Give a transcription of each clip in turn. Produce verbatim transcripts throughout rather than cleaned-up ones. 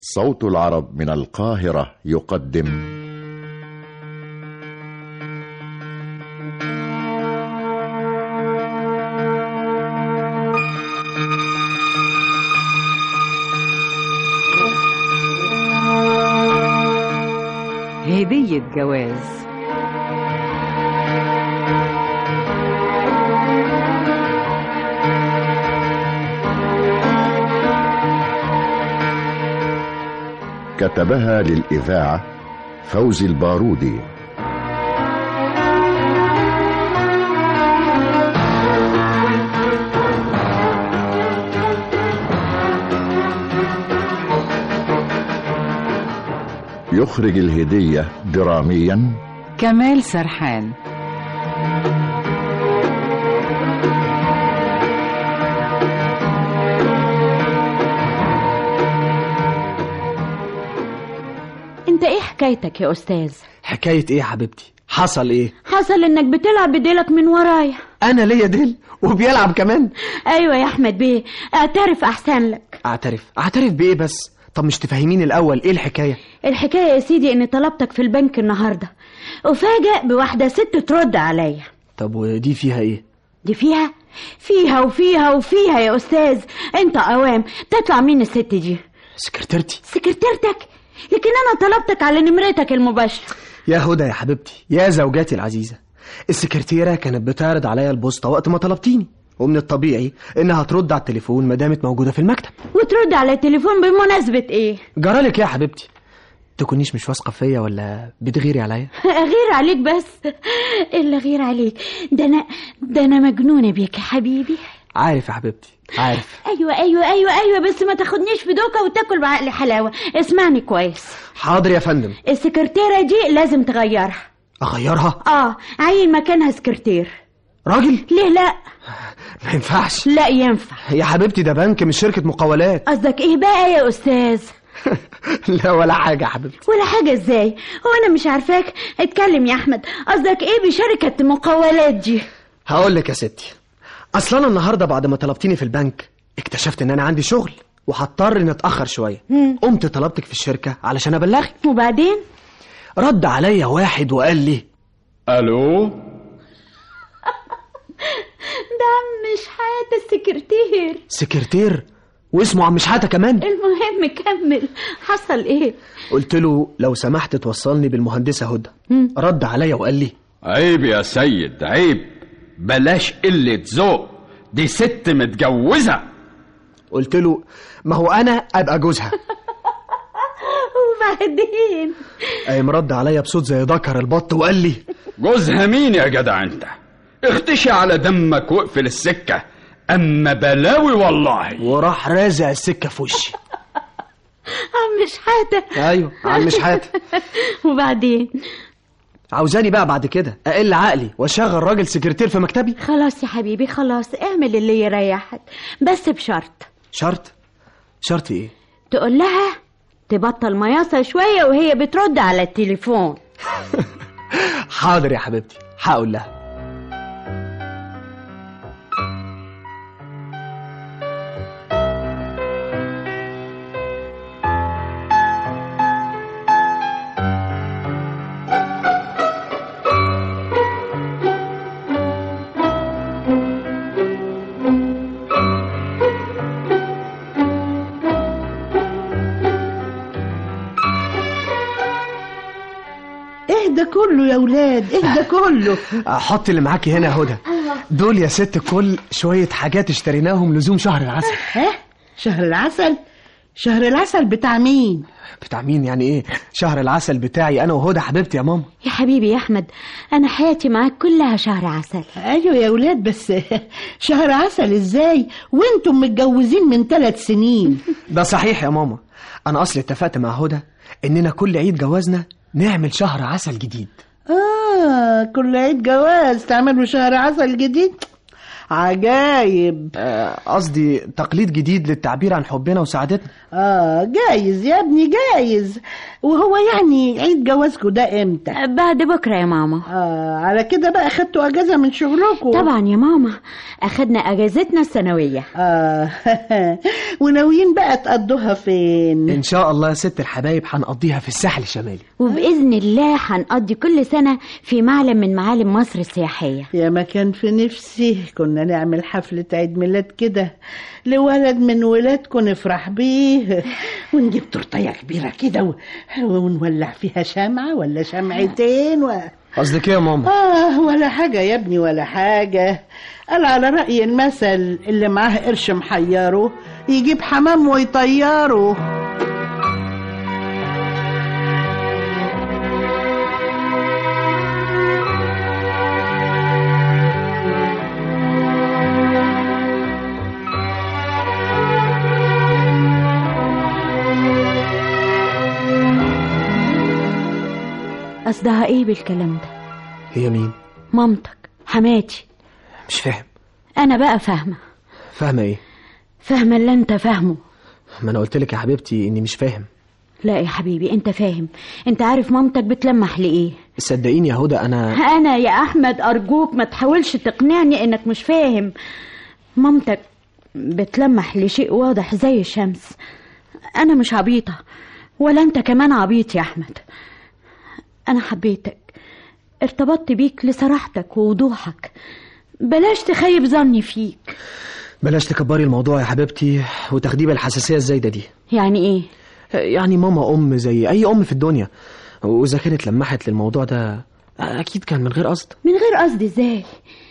صوت العرب من القاهرة يقدم هدية جواز. كتبها للإذاعة فوزي البارودي. يخرج الهدية دراميا كمال سرحان. انت ايه حكايتك يا استاذ؟ حكاية ايه يا حبيبتي؟ حصل ايه؟ حصل انك بتلعب بديلك من ورايا. انا ليا ديل وبيلعب كمان؟ ايوه يا احمد بيه، اعترف احسن لك. اعترف؟ اعترف بايه بس؟ طب مش تفهميني الاول ايه الحكاية؟ الحكاية يا سيدي اني طلبتك في البنك النهاردة، وفاجأ بواحدة ست ترد عليا. طب ودي فيها ايه؟ دي فيها فيها وفيها وفيها يا استاذ. انت قوام تطلع مين الست دي؟ سكرتيرتي. سكرتيرتك؟ لكن انا طلبتك على نمرتك المباشرة. يا هدى يا حبيبتي، يا زوجاتي العزيزة، السكرتيرة كانت بتعرض عليا البوسطة وقت ما طلبتيني، ومن الطبيعي انها ترد على التليفون ما دامت موجودة في المكتب. وترد على التليفون بمناسبة ايه؟ جرالك يا حبيبتي؟ تكونيش مش واثقة فيا ولا بتغيري عليا؟ غير عليك بس، الا غير عليك. ده انا ده انا مجنونة بيك يا حبيبي. عارف يا حبيبتي، عارف. ايوه ايوه ايوه ايوه بس ما تاخدنيش في دوكة وتاكل بعقل حلاوة. اسمعني كويس. حاضر يا فندم. السكرتيرة دي لازم تغيرها. اغيرها؟ اه، عين مكانها سكرتير راجل. ليه لا؟ ما ينفعش. لا ينفع يا حبيبتي، ده بنك مش شركة مقاولات. قصدك ايه بقى يا استاذ؟ لا ولا حاجة يا حبيبتي. ولا حاجة ازاي؟ هو انا مش عارفاك؟ اتكلم يا احمد، قصدك ايه بشركة مقاولات دي؟ هقول لك يا ستي، اصلا انا النهارده بعد ما طلبتيني في البنك اكتشفت ان انا عندي شغل وهضطر اني اتاخر شويه. قمت طلبتك في الشركه علشان ابلغك. وبعدين رد عليا واحد وقال لي الو. ده عم شحاتة السكرتير. سكرتير؟ واسمه عم شحاتة كمان؟ المهم كمل، حصل ايه؟ قلت له لو سمحت توصلني بالمهندسه هدى. رد عليا وقال لي عيب يا سيد، عيب، بلاش قلة ذوق، دي ست متجوزة. قلت له ما هو انا ابقى جوزها. وبعدين قام رد عليا بصوت زي ذكر البط وقال لي جوزها مين يا جدع انت؟ اختشي على دمك واقفل السكة، اما بلاوي والله. وراح رازع السكة في وشي. عم شحاتة؟ ايوه عم شحاتة. وبعدين عاوزاني بقى بعد كده اقل عقلي واشغل راجل سكرتير في مكتبي؟ خلاص يا حبيبي خلاص، اعمل اللي يريحك، بس بشرط. شرط؟ شرط ايه؟ تقول لها تبطل مياصة شوية وهي بترد على التليفون. حاضر يا حبيبتي، هقول لها. اهدى كله يا ولاد، اهدى كله. حط اللي معاكي هنا يا هدى. دول يا ست الكل شوية حاجات اشتريناهم لزوم شهر العسل. ها؟ شهر العسل؟ شهر العسل بتاع مين؟ بتاع مين يعني ايه؟ شهر العسل بتاعي انا وهدى حبيبتي يا ماما. يا حبيبي يا احمد، انا حياتي معاك كلها شهر عسل. ايوه يا ولاد، بس شهر عسل ازاي وانتم متجوزين من ثلاث سنين؟ ده صحيح يا ماما، انا اصلي اتفقت مع هدى اننا كل عيد جوازنا نعمل شهر عسل جديد. اه، كل عيد جواز تعملوا شهر عسل جديد؟ عجايب. قصدي آه تقليد جديد للتعبير عن حبنا وسعادتنا. اه جايز يا ابني جايز، وهو يعني عيد جوازكوا ده امتى؟ بعد بكرة يا ماما. آه على كده بقى خدتوا اجازة من شغلكوا؟ طبعا يا ماما، اخدنا اجازتنا السنوية. اه وناويين بقى تقضوها فين؟ ان شاء الله يا ست الحبايب هنقضيها في الساحل الشمالي، وبإذن الله هنقضي كل سنة في معلم من معالم مصر السياحية. يا ما كان في نفسي كنا نعمل حفلة عيد ميلاد كده لولد من ولادكم نفرح بيه، ونجيب تورتيه كبيرة كده و... ونولع فيها شمعة ولا شمعتين و... قصدك ايه يا ماما؟ آه ولا حاجة يا ابني ولا حاجة. قال على رأي المثل اللي معاه قرش محيره يجيب حمام ويطيره. قصدها ايه بالكلام ده؟ هي مين؟ مامتك، حماتي. مش فاهم. انا بقى فاهمة. فاهمة ايه؟ فاهمة اللي انت فاهمه. ما انا قلت لك يا حبيبتي اني مش فاهم. لا يا حبيبي انت فاهم. انت عارف مامتك بتلمح لايه؟ صدقيني يا هدى انا انا يا احمد ارجوك ما تحاولش تقنعني انك مش فاهم. مامتك بتلمح لشيء واضح زي الشمس. انا مش عبيطة ولا انت كمان عبيط يا احمد. انا حبيتك، ارتبطت بيك لصراحتك ووضوحك. بلاش تخيب ظني فيك. بلاش تكبري الموضوع يا حبيبتي وتاخديه بالحساسية الزايدة دي. يعني ايه؟ يعني ماما ام زي اي ام في الدنيا، واذا كانت لمحت للموضوع ده اكيد كان من غير قصد. من غير قصد ازاي؟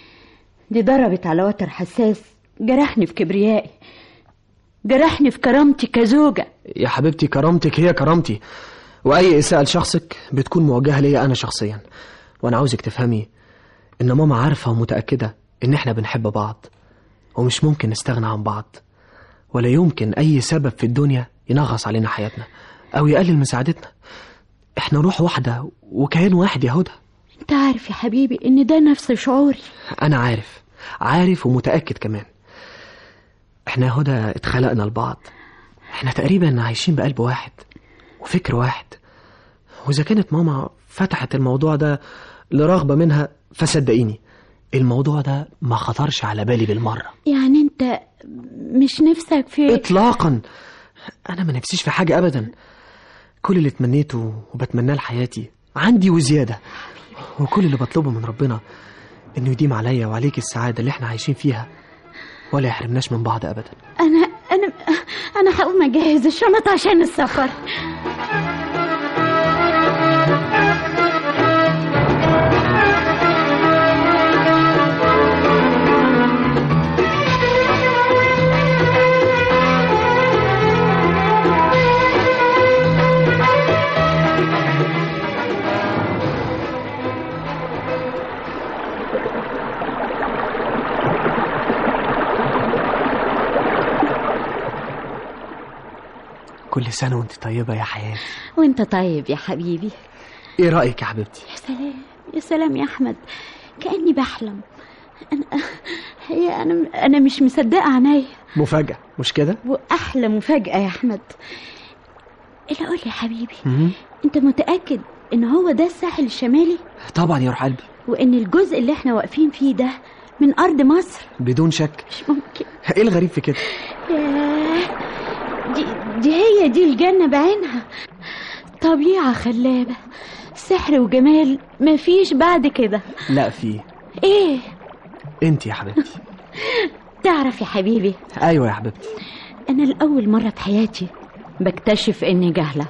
دي ضربت على وتر حساس، جرحني في كبريائي، جرحني في كرامتي كزوجة. يا حبيبتي كرامتك هي كرامتي، واي اساءة لشخصك بتكون موجهة ليا انا شخصيا. وانا عاوزك تفهمي ان ماما عارفة ومتأكدة ان احنا بنحب بعض ومش ممكن نستغنى عن بعض، ولا يمكن اي سبب في الدنيا ينغص علينا حياتنا او يقلل مساعدتنا. احنا روح واحدة وكيان واحد يا هدى. انت عارف يا حبيبي ان ده نفس شعوري. انا عارف عارف ومتأكد كمان. احنا يا هدى اتخلقنا لبعض، احنا تقريبا عايشين بقلب واحد وفكر واحد. واذا كانت ماما فتحت الموضوع ده لرغبة منها فصدقيني الموضوع ده ما خطرش على بالي بالمرة. يعني انت مش نفسك في اطلاقا. انا ما نفسيش في حاجة ابدا. كل اللي تمنيته وبتمناه لحياتي عندي وزيادة، وكل اللي بطلبه من ربنا انه يديم عليا وعليك السعادة اللي احنا عايشين فيها ولا يحرمناش من بعض ابدا. انا انا انا هقوم اجهز الشنط عشان السفر. كل سنة وانت طيبة يا حياتي. وانت طيب يا حبيبي. ايه رأيك يا حبيبتي؟ يا سلام يا سلام يا احمد، كأني بحلم. انا هي انا انا مش مصدقة عينيا. مفاجأة مش كده؟ واحلى مفاجأة يا احمد. الا قول لي يا حبيبي، م- انت متأكد ان هو ده الساحل الشمالي؟ طبعا يا روح قلبي. وان الجزء اللي احنا واقفين فيه ده من ارض مصر؟ بدون شك. مش ممكن. ايه الغريب في كده؟ ياه، دي, دي هي دي الجنة بعينها. طبيعة خلابة، سحر وجمال مفيش بعد كده. لا في. ايه؟ انت يا حبيبتي. تعرف يا حبيبي، ايوه يا حبيبتي، انا الاول مرة في حياتي بكتشف اني جاهلة.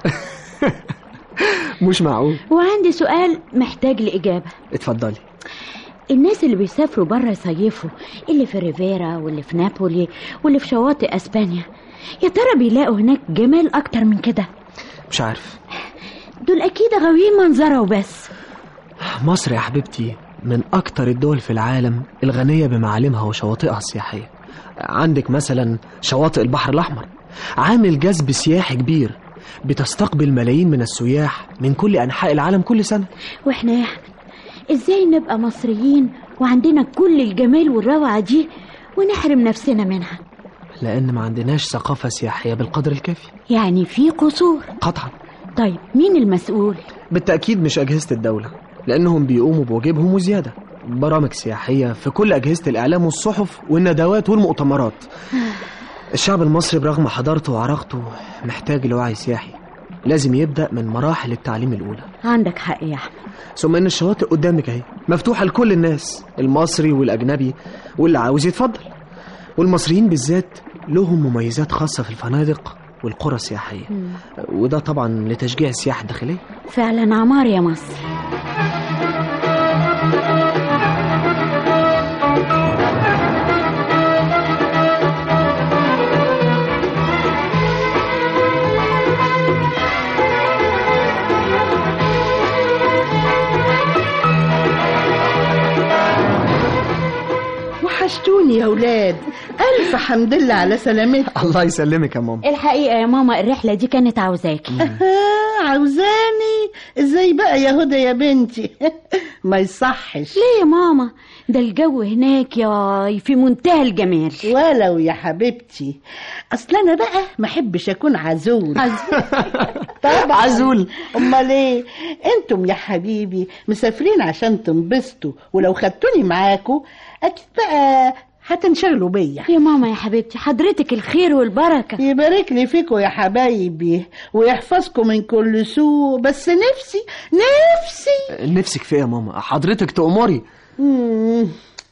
مش معقول. وعندي سؤال محتاج لإجابة. اتفضلي. الناس اللي بيسافروا برا يصيفوا، اللي في ريفيرا واللي في نابولي واللي في شواطئ اسبانيا، يا ترى بيلاقوا هناك جمال اكتر من كده؟ مش عارف. دول اكيد غاويين منظره وبس. مصر يا حبيبتي من اكتر الدول في العالم الغنية بمعالمها وشواطئها السياحية. عندك مثلا شواطئ البحر الاحمر، عامل جذب سياحي كبير، بتستقبل ملايين من السياح من كل انحاء العالم كل سنة. واحنا يا احمد ازاي نبقى مصريين وعندنا كل الجمال والروعة دي ونحرم نفسنا منها؟ لان ما عندناش ثقافة سياحية بالقدر الكافي. يعني في قصور؟ قطعا. طيب مين المسؤول؟ بالتأكيد مش أجهزة الدولة، لأنهم بيقوموا بواجبهم وزيادة. برامج سياحية في كل أجهزة الإعلام والصحف والندوات والمؤتمرات. الشعب المصري برغم حضارته وعراقته محتاج لوعي سياحي، لازم يبدأ من مراحل التعليم الأولى. عندك حق يا أحمد. ثم إن الشواطئ قدامك أهي مفتوحة لكل الناس، المصري والأجنبي واللي عاوز يتفضل. والمصريين بالذات لهم مميزات خاصة في الفنادق والقرى السياحية، وده طبعا لتشجيع السياحة الداخلية. فعلا عمار يا مصر. وحشتوني يا ولاد، ألف حمد لله على سلامتك. الله يسلمك يا ماما. الحقيقة يا ماما الرحلة دي كانت عاوزاكي. عاوزاني ازاي بقى يا هدى يا بنتي؟ ما يصحش. ليه يا ماما؟ ده الجو هناك يا في منتهى الجمال. ولو يا حبيبتي، اصل انا بقى ما احبش اكون عزول. طبعا عزول. امال ايه؟ انتم يا حبيبي مسافرين عشان تنبسطوا، ولو خدتوني معاكم اكيد بقى هتنشغلوا بيا. يا ماما يا حبيبتي حضرتك الخير والبركة. يبارك لي فيكم يا حبايبي ويحفظكم من كل سوء. بس نفسي نفسي نفسك في ايه يا ماما؟ حضرتك تأمري. مم.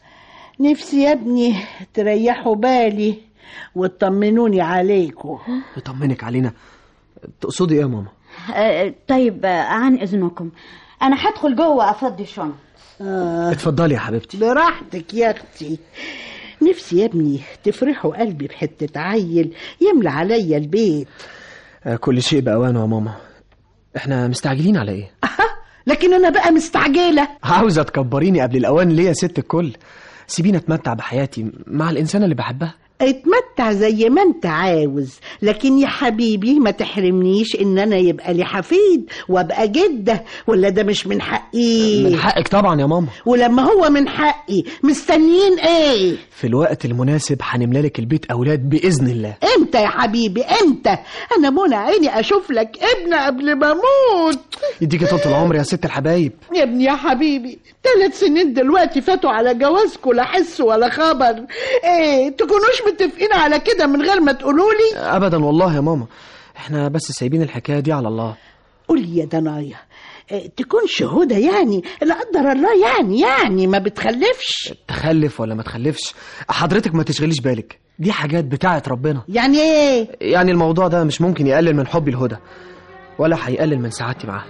نفسي يا ابني تريحوا بالي وتطمنوني عليكم. يطمنك علينا؟ تقصدي ايه يا ماما؟ آه طيب آه عن اذنكم انا هدخل جوه افضي شنط. آه. اتفضلي يا حبيبتي. براحتك يا اختي. نفسي يا ابني تفرحوا قلبي بحتة عيل يملى عليا البيت. آه كل شيء بأوانه يا ماما. احنا مستعجلين على ايه؟ لكن انا بقى مستعجلة. عاوزة تكبريني قبل الاوان ليه يا ست الكل؟ سيبيني اتمتع بحياتي مع الانسانة اللي بحبها. اتمتع زي ما انت عاوز، لكن يا حبيبي ما تحرمنيش ان انا يبقى لي حفيد وابقى جدة. ولا ده مش من حقي؟ من حقك طبعا يا ماما. ولما هو من حقي مستنيين ايه؟ في الوقت المناسب هنملالك البيت اولاد باذن الله. امتى يا حبيبي امتى؟ انا منى عيني اشوف لك ابن قبل ما اموت. يديكي طول العمر يا ست الحبايب. يا ابني يا حبيبي ثلاث سنين دلوقتي فاتوا على جوازكم، لا حس ولا خبر. ايه تكونوش متفقين على كده من غير ما تقولوا لي؟ ابدا والله يا ماما، احنا بس سايبين الحكايه دي على الله. قولي يا دنايا، إيه تكون شهودة يعني لا قدر الله يعني يعني ما بتخلفش؟ تخلف ولا ما تخلفش حضرتك ما تشغليش بالك، دي حاجات بتاعت ربنا. يعني ايه؟ يعني الموضوع ده مش ممكن يقلل من حبي لهدى ولا هيقلل من سعادتي معاها.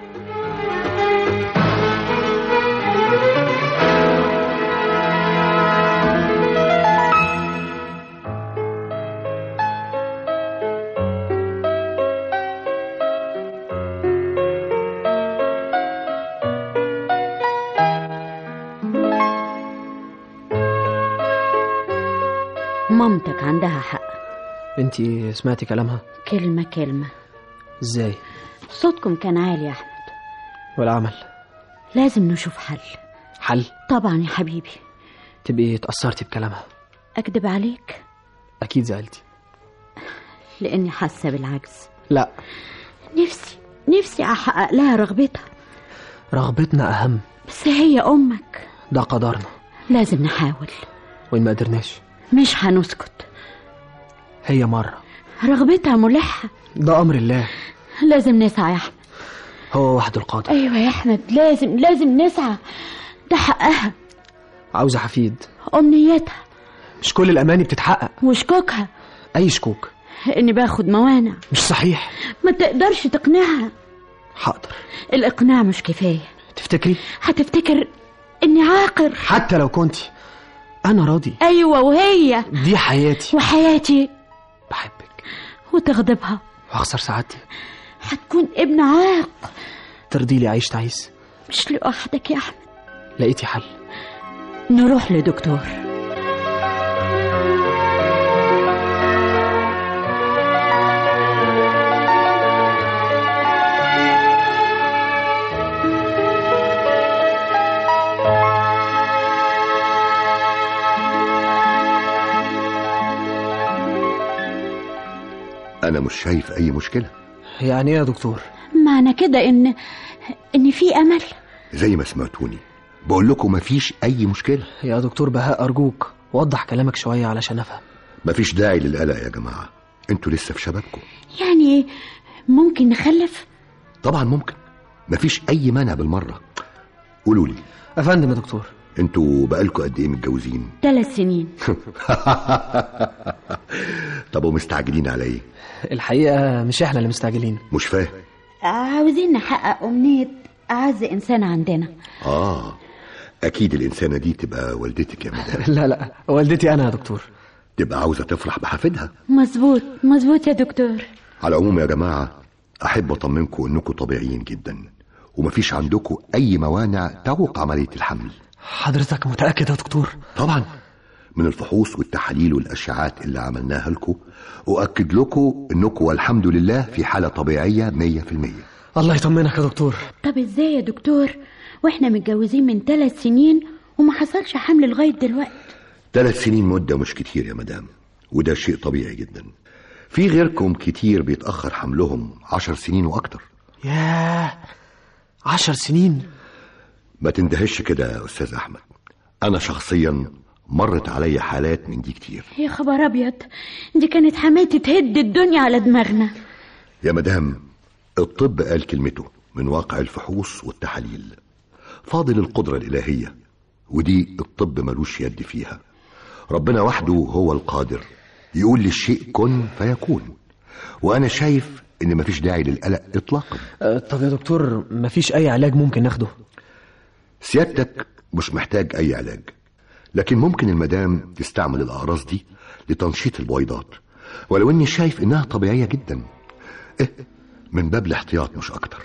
مامتك عندها حق. انتي سمعتي كلامها؟ كلمة كلمة. ازاي؟ صوتكم كان عالي يا أحمد. والعمل؟ لازم نشوف حل. حل؟ طبعا يا حبيبي. تبقي اتأثرتي بكلامها؟ أكدب عليك؟ أكيد زعلتي. لأني حاسة بالعجز. لا، نفسي نفسي أحقق لها رغبتها. رغبتنا أهم. بس هي أمك. ده قدرنا. لازم نحاول. وإن ما قدرناش مش هنسكت. هي مرة رغبتها ملحة. ده أمر الله. لازم نسعى يا أحمد. هو وحده القادر. أيوة يا أحمد، لازم لازم نسعى. ده حقها. عاوزة حفيد. أمنيتها. مش كل الأماني بتتحقق. وشكوكها. أي شكوك؟ إني باخد موانع. مش صحيح. ما تقدرش تقنعها. حاضر. الإقناع مش كفاية. تفتكري؟ هتفتكر إني عاقر. حتى لو كنتي أنا راضي. أيوة وهي دي حياتي. وحياتي. بحبك وتغضبها وأخسر سعادتي. هتكون ابن عاق. ترضي لي أعيش تعيس؟ مش لوحدك يا أحمد. لقيتي حل؟ نروح لدكتور. أنا مش شايف أي مشكلة. يعني إيه يا دكتور؟ معنى كده ان ان في امل؟ زي ما سمعتوني بقول لكم مفيش اي مشكلة. يا دكتور بهاء أرجوك وضح كلامك شوية علشان أفهم. مفيش داعي للقلق يا جماعة، انتوا لسه في شبابكم. يعني ممكن نخلف؟ طبعا ممكن، مفيش اي مانع بالمرة. قولوا لي أفندم يا دكتور، انتوا بقالكم قد ايه متجوزين؟ ثلاث سنين. طب ومستعجلين على ايه؟ الحقيقة مش احنا اللي مستعجلين. مش فاهم. عاوزين نحقق أمنية أعز إنسان عندنا. اه اكيد الانسانة دي تبقى والدتك يا مدام. لا لا، والدتي أنا يا دكتور. تبقى عاوزة تفرح بحفيدها. مظبوط مظبوط يا دكتور. على العموم يا جماعة احب اطمنكم انكم طبيعيين جدا ومفيش عندكم اي موانع تعوق عملية الحمل. حضرتك متأكد يا دكتور؟ طبعا، من الفحوص والتحاليل والاشعاعات اللي عملناها لكم اؤكد لكم انكم والحمد لله في حالة طبيعية مية في المية. الله يطمنك يا دكتور. طب ازاي يا دكتور واحنا متجوزين من ثلاث سنين وما حصلش حمل لغاية دلوقتي؟ ثلاث سنين مدة مش كتير يا مدام، وده شيء طبيعي جدا. في غيركم كتير بيتأخر حملهم عشر سنين واكتر. ياه، عشر سنين؟ ما تندهش كده يا استاذ احمد، انا شخصيا مرت علي حالات من دي كتير. يا خبر ابيض، دي كانت حماتي تهد الدنيا على دماغنا. يا مدام الطب قال كلمته من واقع الفحوص والتحاليل، فاضل القدرة الإلهية ودي الطب ملوش يد فيها. ربنا وحده هو القادر يقول للشيء كن فيكون، وأنا شايف إن مفيش داعي للقلق إطلاقا. أه طب يا دكتور مفيش أي علاج ممكن ناخده؟ سيادتك مش محتاج أي علاج، لكن ممكن المدام تستعمل الأقراص دي لتنشيط البويضات، ولو إني شايف إنها طبيعية جدا، إيه من باب الاحتياط مش أكتر.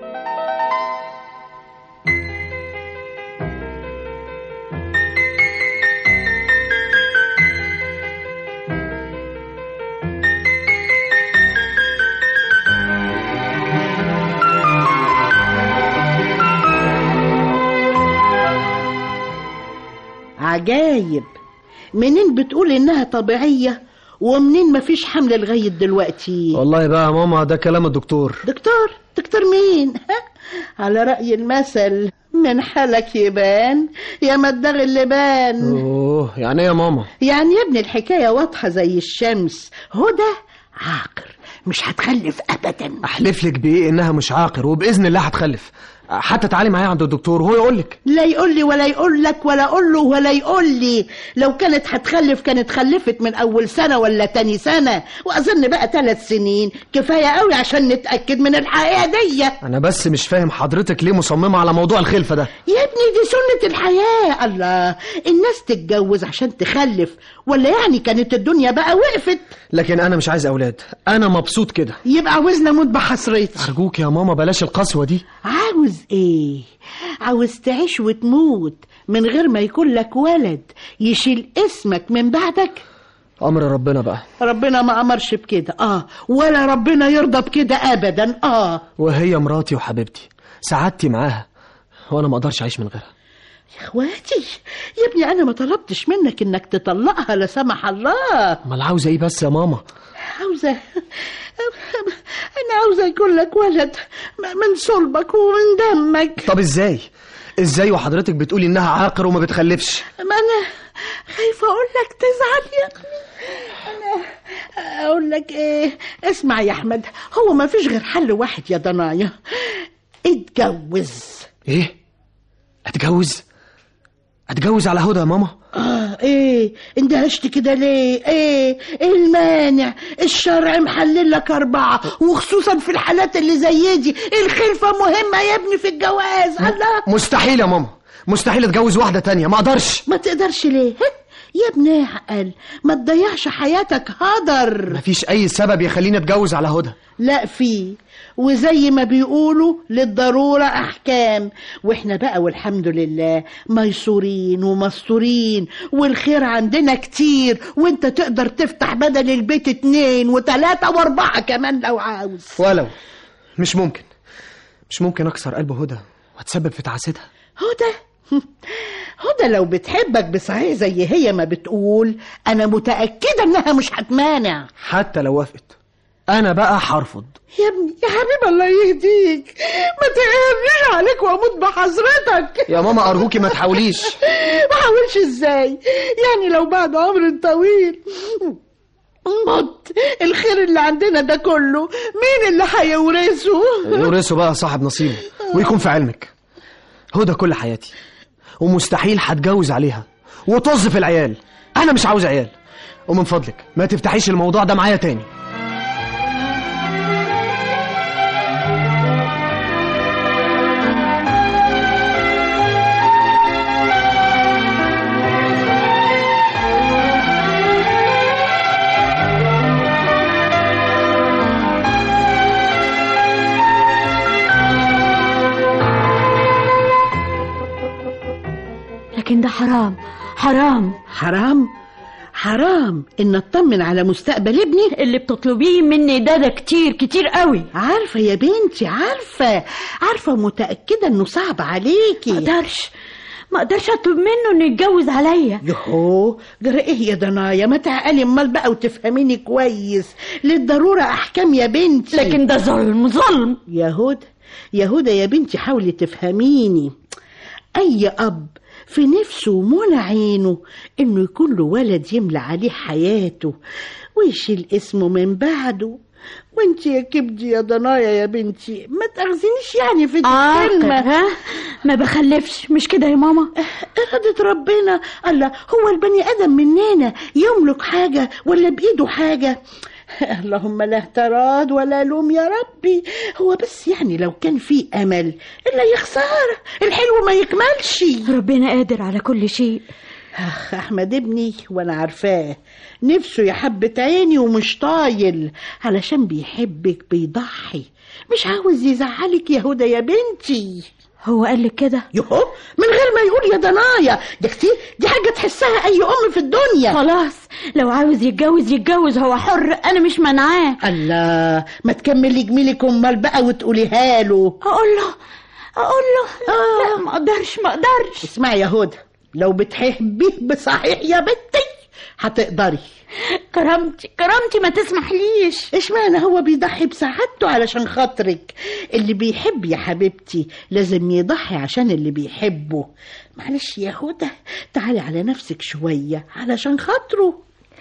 عجايب، منين بتقول انها طبيعية ومنين مفيش حمل لغاية دلوقتي؟ والله بقى يا ماما ده كلام الدكتور. دكتور؟ دكتور مين؟ على رأي المثل من حالك يبان يا مدغ اللبان. اوه يعني ايه يا ماما؟ يعني يا ابني الحكاية واضحة زي الشمس. هدى عاقر مش هتخلف ابدا. احلف لك بايه انها مش عاقر، وباذن الله هتخلف. حتى تعالي معايا عند الدكتور وهو يقول لك. لا يقول لي ولا يقول لك ولا اقول له ولا يقول لي. لو كانت هتخلف كانت خلفت من اول سنه ولا تاني سنه، واظن بقى ثلاث سنين كفايه قوي عشان نتاكد من الحقيقه دي. انا بس مش فاهم حضرتك ليه مصممه على موضوع الخلفه ده. يا ابني دي سنه الحياه. الله، الناس تتجوز عشان تخلف، ولا يعني كانت الدنيا بقى وقفت؟ لكن انا مش عايز اولاد، انا مبسوط كده. يبقى عاوزنا اموت بحسرتي. ارجوك يا ماما بلاش القسوه دي. عاوز ايه؟ عاوز تعيش وتموت من غير ما يكون لك ولد يشيل اسمك من بعدك؟ امر ربنا بقى. ربنا ما امرش بكده، اه ولا ربنا يرضى بكده ابدا. اه وهي مراتي وحبيبتي، سعادتي معاها، وانا ما اقدرش اعيش من غيرها. يا اخواتي يا ابني انا ما طلبتش منك انك تطلقها لا سمح الله. امال عاوزه ايه بس يا ماما؟ عاوزه انا عاوزه يكون لك ولد من صلبك ومن دمك. طب ازاي ازاي وحضرتك بتقولي انها عاقر وما بتخلفش؟ ما انا خايفه اقول لك تزعل يا ابني. انا اقول لك ايه؟ اسمع يا احمد، هو ما فيش غير حل واحد يا ضنايا، اتجوز. ايه؟ اتجوز؟ اتجوز على هدى يا ماما؟ اه ايه اندهشت كده ليه؟ ايه ايه المانع؟ الشرع محلل لك اربعه، وخصوصا في الحالات اللي زي دي الخلفه مهمه يا ابني في الجواز. الله، مستحيل يا ماما، مستحيل اتجوز واحده تانية، ما اقدرش. ما تقدرش ليه؟ يا ابني اعقل، ما تضيعش حياتك هدر. مفيش اي سبب يخليني اتجوز على هدى. لا فيه، وزي ما بيقولوا للضرورة أحكام، وإحنا بقى والحمد لله ميسورين ومستورين والخير عندنا كتير، وإنت تقدر تفتح بدل البيت اتنين وتلاتة واربعة كمان لو عاوز. ولو مش ممكن مش ممكن أكسر قلب هدى واتسبب في تعاستها. هدى هدى لو بتحبك بصحيح زي هي ما بتقول، أنا متأكدة إنها مش هتمانع. حتى لو وافقت انا بقى هرفض. يا ابني يا حبيب الله يهديك، ما تقهرنيش عليك واموت بحضرتك. يا ماما ارجوكي ما تحاوليش. ما حاولش ازاي يعني؟ لو بعد عمر طويل مت الخير اللي عندنا ده كله مين اللي هيورثه؟ يورثه بقى صاحب نصيبه. ويكون في علمك هدى كل حياتي، ومستحيل هتجوز عليها وطز في العيال. انا مش عاوز عيال، ومن فضلك ما تفتحيش الموضوع ده معايا تاني. لكن ده حرام حرام حرام حرام ان اطمن على مستقبل ابني. اللي بتطلبيه مني ده ده كتير كتير قوي. عارفة يا بنتي، عارفة عارفة متأكدة انه صعب عليكي. ما اقدرش ما اقدرش اطلب منه انه يتجوز عليا. يهو جرى ايه يا ضنايا؟ ما تعقلي امال بقى وتفهميني كويس. للضرورة احكام يا بنتي. لكن ده ظلم ظلم. يا هدى يا هدى يا بنتي حاولي تفهميني. اي اب في نفسه ومنى عينه انه يكون له ولد يملى عليه حياته ويشيل اسمه من بعده. وانت يا كبدي يا ضنايا يا بنتي ما تأخذنيش يعني في الكلمة. ها ما بخلفش مش كده يا ماما؟ إرادة ربنا. الله، هو البني آدم مننا يملك حاجة ولا بإيده حاجة؟ اللهم لا اعتراض ولا لوم يا ربي. هو بس يعني لو كان في أمل إلا يخسر الحلو ما يكملش. ربنا قادر على كل شيء. أخ أحمد ابني وأنا عارفاه نفسه يا حبة عيني ومش طايل، علشان بيحبك بيضحي، مش عاوز يزعلك يا هدى يا بنتي. هو قال لك كده؟ يهو من غير ما يقول يا ضنايا. دي كتير، دي حاجة تحسها أي أم في الدنيا. خلاص لو عاوز يتجوز يتجوز، هو حر، أنا مش منعاه. الله، ما تكملي جميلك أمال بقى وتقوليها له. أقول له أقول له آه. لا ما أقدرش ما أقدرش. اسمعي يا هدى، لو بتحبيه بصحيح يا بنتي هتقدري. كرامتي كرامتي ما تسمحليش. اشمعنى هو بيضحي بسعادته علشان خاطرك؟ اللي بيحب يا حبيبتي لازم يضحي عشان اللي بيحبه. معلش يا هدى تعالي على نفسك شوية علشان خاطره.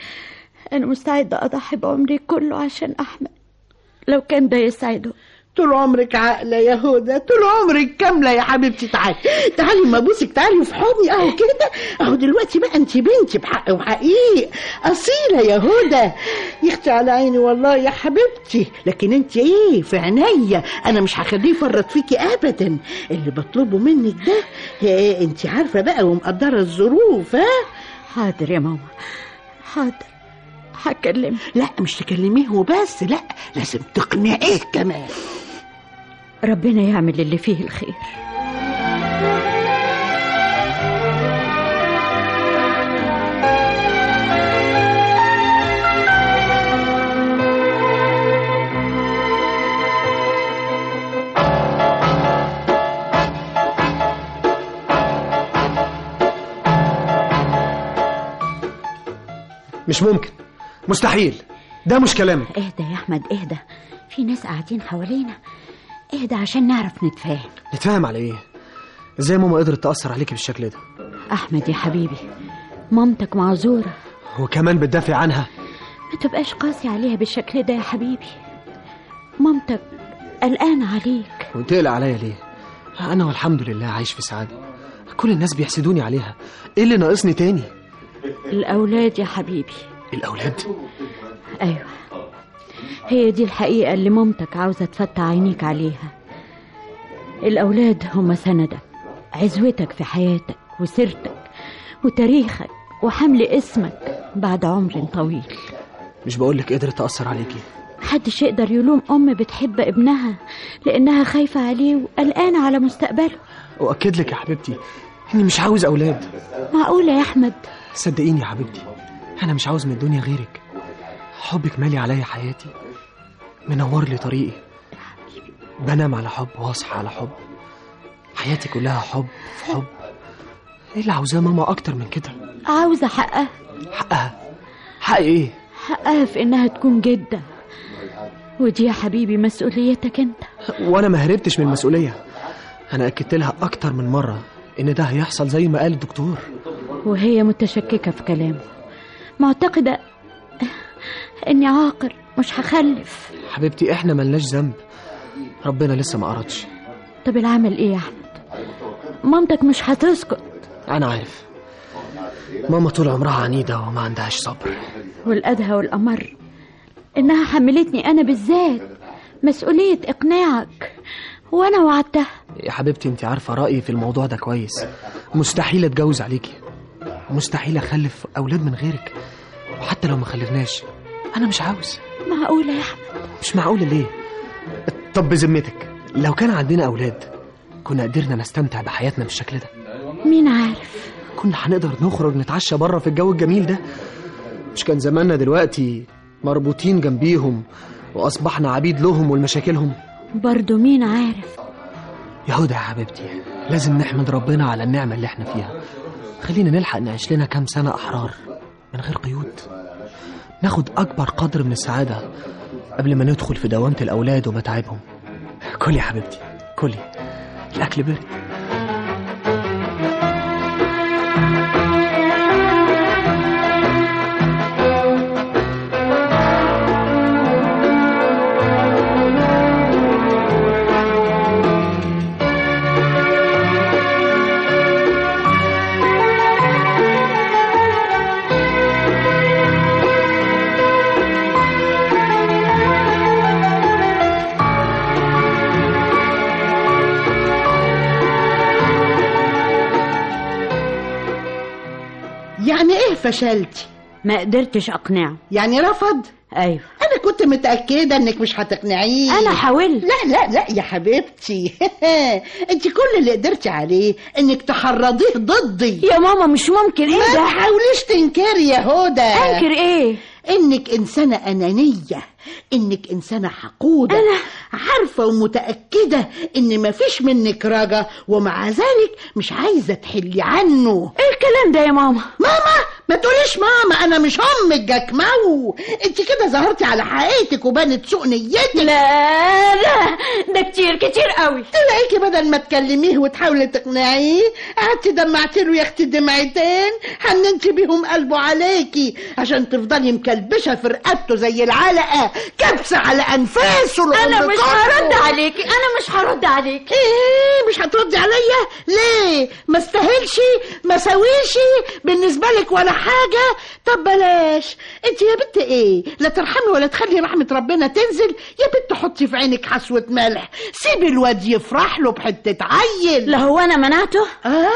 أنا مستعدة أضحي بعمري كله عشان أحمد لو كان ده يسعده. طول عمرك عاقلة يا هدى، طول عمرك كاملة يا حبيبتي. تعالي تعالي ما ابوسك، تعالي في حضني اهو كده اهو. دلوقتي بقى انت بنتي بحق وحقيق اصيلة يا هدى. يختي على عيني والله يا حبيبتي، لكن انت ايه في عينيا، انا مش هخليه يفرط فيكي ابدا. اللي بطلبه منك ده ايه؟ انت عارفة بقى ومقدرة الظروف. ها حاضر يا ماما حاضر هكلمه. لا مش تكلميه وبس، لا لازم تقنعيه كمان. ربنا يعمل اللي فيه الخير. مش ممكن، مستحيل، ده مش كلامك. اهدى يا احمد اهدى، في ناس قاعدين حوالينا، اهدى عشان نعرف نتفاهم. نتفاهم على ايه؟ ازاي ماما قدرت تأثر عليكي بالشكل ده؟ احمد يا حبيبي مامتك معذورة وكمان بتدافع عنها. ما تبقاش قاسي عليها بالشكل ده يا حبيبي. مامتك قلقانة عليك. وتقلق عليا ليه؟ انا والحمد لله عايش في سعادة. كل الناس بيحسدوني عليها، ايه اللي ناقصني تاني؟ الاولاد يا حبيبي. الاولاد؟ ايوه هي دي الحقيقة اللي مامتك عاوزة تفتح عينيك عليها. الأولاد هم سندك، عزوتك في حياتك وسيرتك وتاريخك وحمل اسمك بعد عمر طويل. مش بقولك قدرت تأثر عليكي؟ محدش يقدر يلوم أم بتحب ابنها لأنها خايفة عليه وقلقانة على مستقبله. وأكد لك يا حبيبتي إني مش عاوز أولاد. معقولة يا أحمد؟ صدقيني يا حبيبتي أنا مش عاوز من الدنيا غيرك. حبك مالي عليا حياتي، منور لي طريقي، بنام على حب واصحى على حب، حياتي كلها حب في حب. ايه اللي عاوزاه ماما اكتر من كده؟ عاوزة حقها. حقها؟ حق ايه؟ حقها في انها تكون جدة ودي يا حبيبي مسؤوليتك انت. وانا ما هربتش من المسؤوليه، انا اكدت لها اكتر من مره ان ده هيحصل زي ما قال الدكتور. وهي متشككه في كلامه، معتقده اني عاقر مش هخلف. حبيبتي احنا ملناش ذنب، ربنا لسه ما أردش. طب العمل ايه يا احمد؟ مامتك مش هتسكت. انا عارف ماما طول عمرها عنيده وما عندهاش صبر، والأدهى والأمر إنها حملتني أنا بالذات مسؤولية إقناعك، وأنا وعدتها. يا حبيبتي انت عارفه رأيي في الموضوع ده كويس. مستحيل اتجوز عليكي، مستحيل اخلف اولاد من غيرك، وحتى لو ما خلفناش انا مش عاوز. معقولة يا احمد؟ مش معقولة ليه؟ طب بذمتك لو كان عندنا اولاد كنا قدرنا نستمتع بحياتنا بالشكل ده؟ مين عارف، كنا هنقدر نخرج نتعشى بره في الجو الجميل ده. مش كان زماننا دلوقتي مربوطين جنبيهم واصبحنا عبيد لهم ولمشاكلهم؟ برضو مين عارف. يا هدى يا حبيبتي لازم نحمد ربنا على النعمة اللي احنا فيها. خلينا نلحق نعيش لنا كام سنة أحرار من غير قيود، ناخد أكبر قدر من السعادة قبل ما ندخل في دوامة الأولاد ومتاعبهم. كلي يا حبيبتي كلي، الأكل برد. يعني ايه فشلتي؟ ما قدرتش أقنعه. يعني رفض؟ أيوه. أنا كنت متأكدة إنك مش هتقنعيه. أنا حاولت. لا لا لا يا حبيبتي أنت كل اللي قدرتي عليه إنك تحرضيه ضدي. يا ماما مش ممكن. إيه ده؟ ما تحاوليش تنكري يا هدى. أنكر إيه؟ إنك إنسانة أنانية، إنك إنسانة حقودة. أنا عارفة ومتأكدة إن مفيش منك رجا، ومع ذلك مش عايزة تحلي عنه. إيه الكلام ده يا ماما؟ ماما ما تقوليش ماما، أنا مش أمك جكمو. أنت كده ظهرتي على حقيقتك وبانت سوء نيتك. لا لا ده كتير كتير قوي. تلاقيكي بدل ما تكلميه وتحاولي تقنعيه قعدتي دمعتي له يا اختي دمعتين حننتي بيهم قلبه عليكي عشان تفضلي مكلبشه في رقبته زي العلقه، كبسه على انفاسه. انا مش هرد عليكي، انا مش هرد عليكي. ايه مش هتردي عليا ليه؟ ما استاهلش، ما سويش بالنسبه لك ولا حاجه. طب بلاش انت يا بنت ايه، لا ترحمي ولا تخلي رحمه ربنا تنزل. يا بنت حطي في عينك حسوه ملح، سيبي الواد يفرح له بحته عيل. لا هو انا منعته؟ اه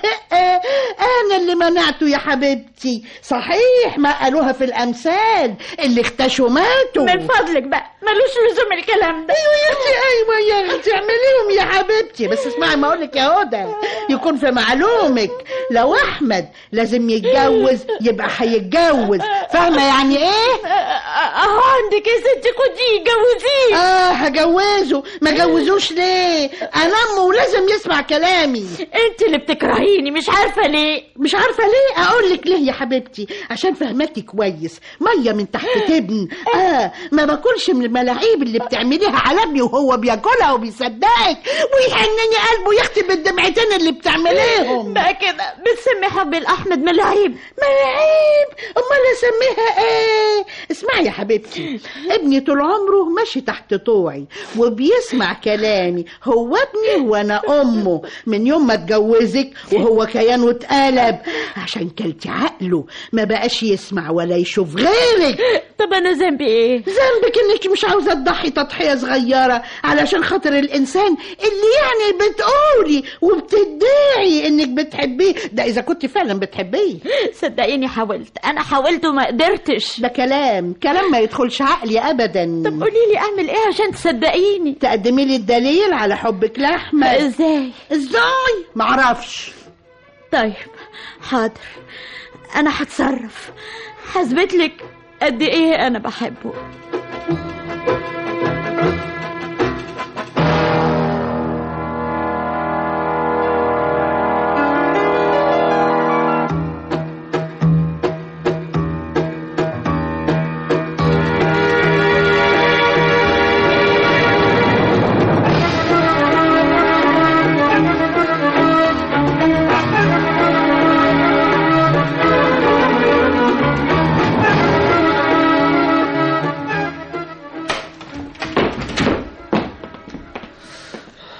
انا اللي منعته يا حبيبتي. صحيح ما قالوها في الامثال، اللي اختشوا ماتوا. من فضلك بقى ملوش لزوم الكلام ده. ايوه يا اختي، ايوه يا اختي اعمليهم يا حبيبتي. بس اسمعي ما اقولك يا هدى، يكون في معلومك لو احمد لازم يتجوز يبقى هيتجوز، فاهمه يعني ايه؟ اهو عندك يا ستي، خديه جوزيه. اه هجوزه. ما جوزوش ليه؟ انا امه ولازم يسمع كلامي. انت اللي بتكرهيني، مش عارفه ليه. مش عارفه ليه؟ اقول لك ليه يا حبيبتي، عشان فهمتي كويس. ميه من تحت تبن. اه ما باكلش من الملاعيب اللي بتعمليها على ابني وهو بياكلها وبيصدقك ويحنني قلبه يختم الدمعتين اللي بتعمليهم. بقى كده بتسمي حب الاحمد ملاعيب؟ ملاعيب؟ امال اسميها ايه؟ اسمعي يا حبيبتي، ابني طول عمره ماشي تحت طوعي وبيسمع كلامي. هو ابني وانا امه. من يوم ما اتجوزك وهو كيانه اتقلب عشان كلتي عقله، ما بقاش يسمع ولا يشوف غيرك. طب انا ذنبي ايه؟ ذنبك انك مش عاوزه تضحي تضحيه صغيره علشان خاطر الانسان اللي يعني بتقولي وبتدعي انك بتحبيه. ده اذا كنت فعلا بتحبيه. صدقيني حاولت، انا حاولت وما قدرتش. ده كلام كلام ما يدخلش عقلي ابدا. طب قولي لي اعمل ايه عشان تصدقيني؟ تقدمي لي الدليل على حبك لاحمد. ازاي؟ ازاي؟ معرفش. طيب حاضر، انا هتصرف، هثبت لك قد ايه انا بحبه.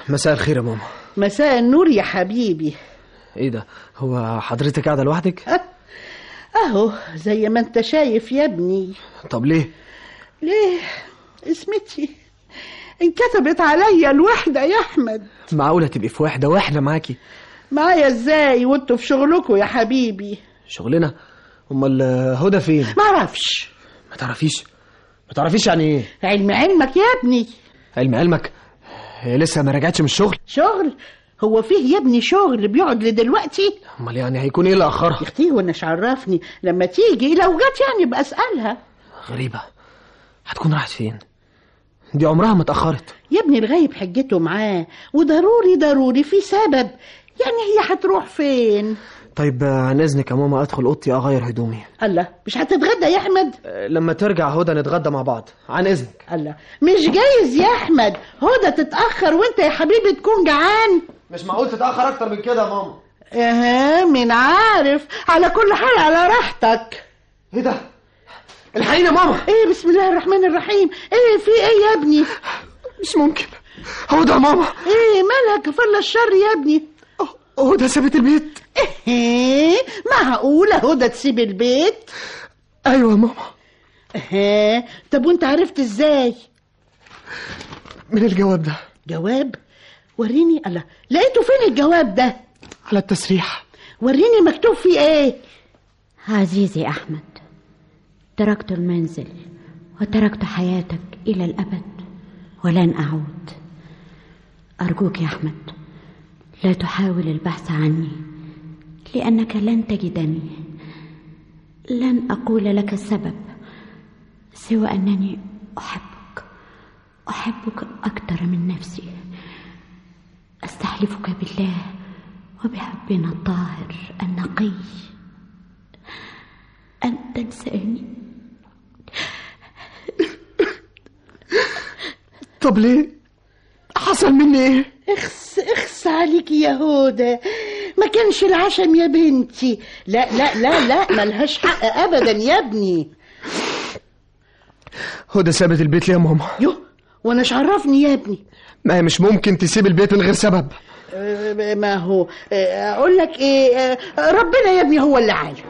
مساء الخير يا ماما. مساء النور يا حبيبي. ايه ده، هو حضرتك قاعده لوحدك؟ أه. اهو زي ما انت شايف يا ابني. طب ليه؟ ليه؟ اسمتي انكتبت عليا الوحدة يا احمد. معقولة تبقي في وحدة واحنا معاكي؟ معايا ازاي وانتوا في شغلكوا يا حبيبي؟ شغلنا؟ امال هدى فين؟ ما اعرفش. ما تعرفيش؟ ما تعرفيش يعني ايه؟ علم علمك يا ابني. علم علمك؟ هي لسه ما رجعتش من الشغل؟ شغل؟ هو فيه يا ابني شغل بيقعد لدلوقتي؟ امال يعني هيكون ايه اللي اخرها؟ يا اختي وانا عرفني لما تيجي، لو جت يعني بسألها. غريبة، هتكون راحت فين؟ دي عمرها ما اتأخرت يا ابني. الغايب حجته معاه، وضروري ضروري في سبب، يعني هي هتروح فين؟ طيب عن اذنك يا ماما ادخل اوضتي اغير هدومي. الله، مش هتتغدى يا احمد؟ لما ترجع هدى نتغدى مع بعض، عن اذنك. الله، مش جايز يا احمد، هدى تتأخر وانت يا حبيبي تكون جعان. مش معقول تتأخر اكتر من كده يا ماما. اها، من عارف. على كل حال على راحتك. ايه ده؟ الحقيني يا ماما. ايه بسم الله الرحمن الرحيم؟ ايه في ايه يا ابني؟ مش ممكن. هدى يا ماما. ايه مالك؟ فل الشر يا ابني. هدى سابت البيت. ايه معقولة هدى تسيب البيت؟ ايوه يا ماما. اها، طب وانت عرفت ازاي؟ من الجواب ده. جواب؟ وريني. الله، لقيته فين الجواب ده؟ على التسريح. وريني مكتوب فيه ايه. عزيزي أحمد، تركت المنزل وتركت حياتك إلى الأبد ولن أعود. أرجوك يا أحمد لا تحاول البحث عني، لأنك لن تجدني. لن أقول لك السبب سوى أنني أحبك، أحبك أكثر من نفسي. أستحلفك بالله وبحبنا الطاهر النقي أن تنساني. طب ليه؟ حصل مني ايه؟ اخس اخس عليك يا هدى، ما كانش العشم يا بنتي. لا لا لا لا، ملهاش حق ابدا يا ابني. هدى سابت البيت ليه يا ماما؟ يو، وانا عرفني يا ابني؟ ما هي مش ممكن تسيب البيت من غير سبب. أه ما هو أه اقول لك ايه، أه ربنا يا ابني هو اللي عالم.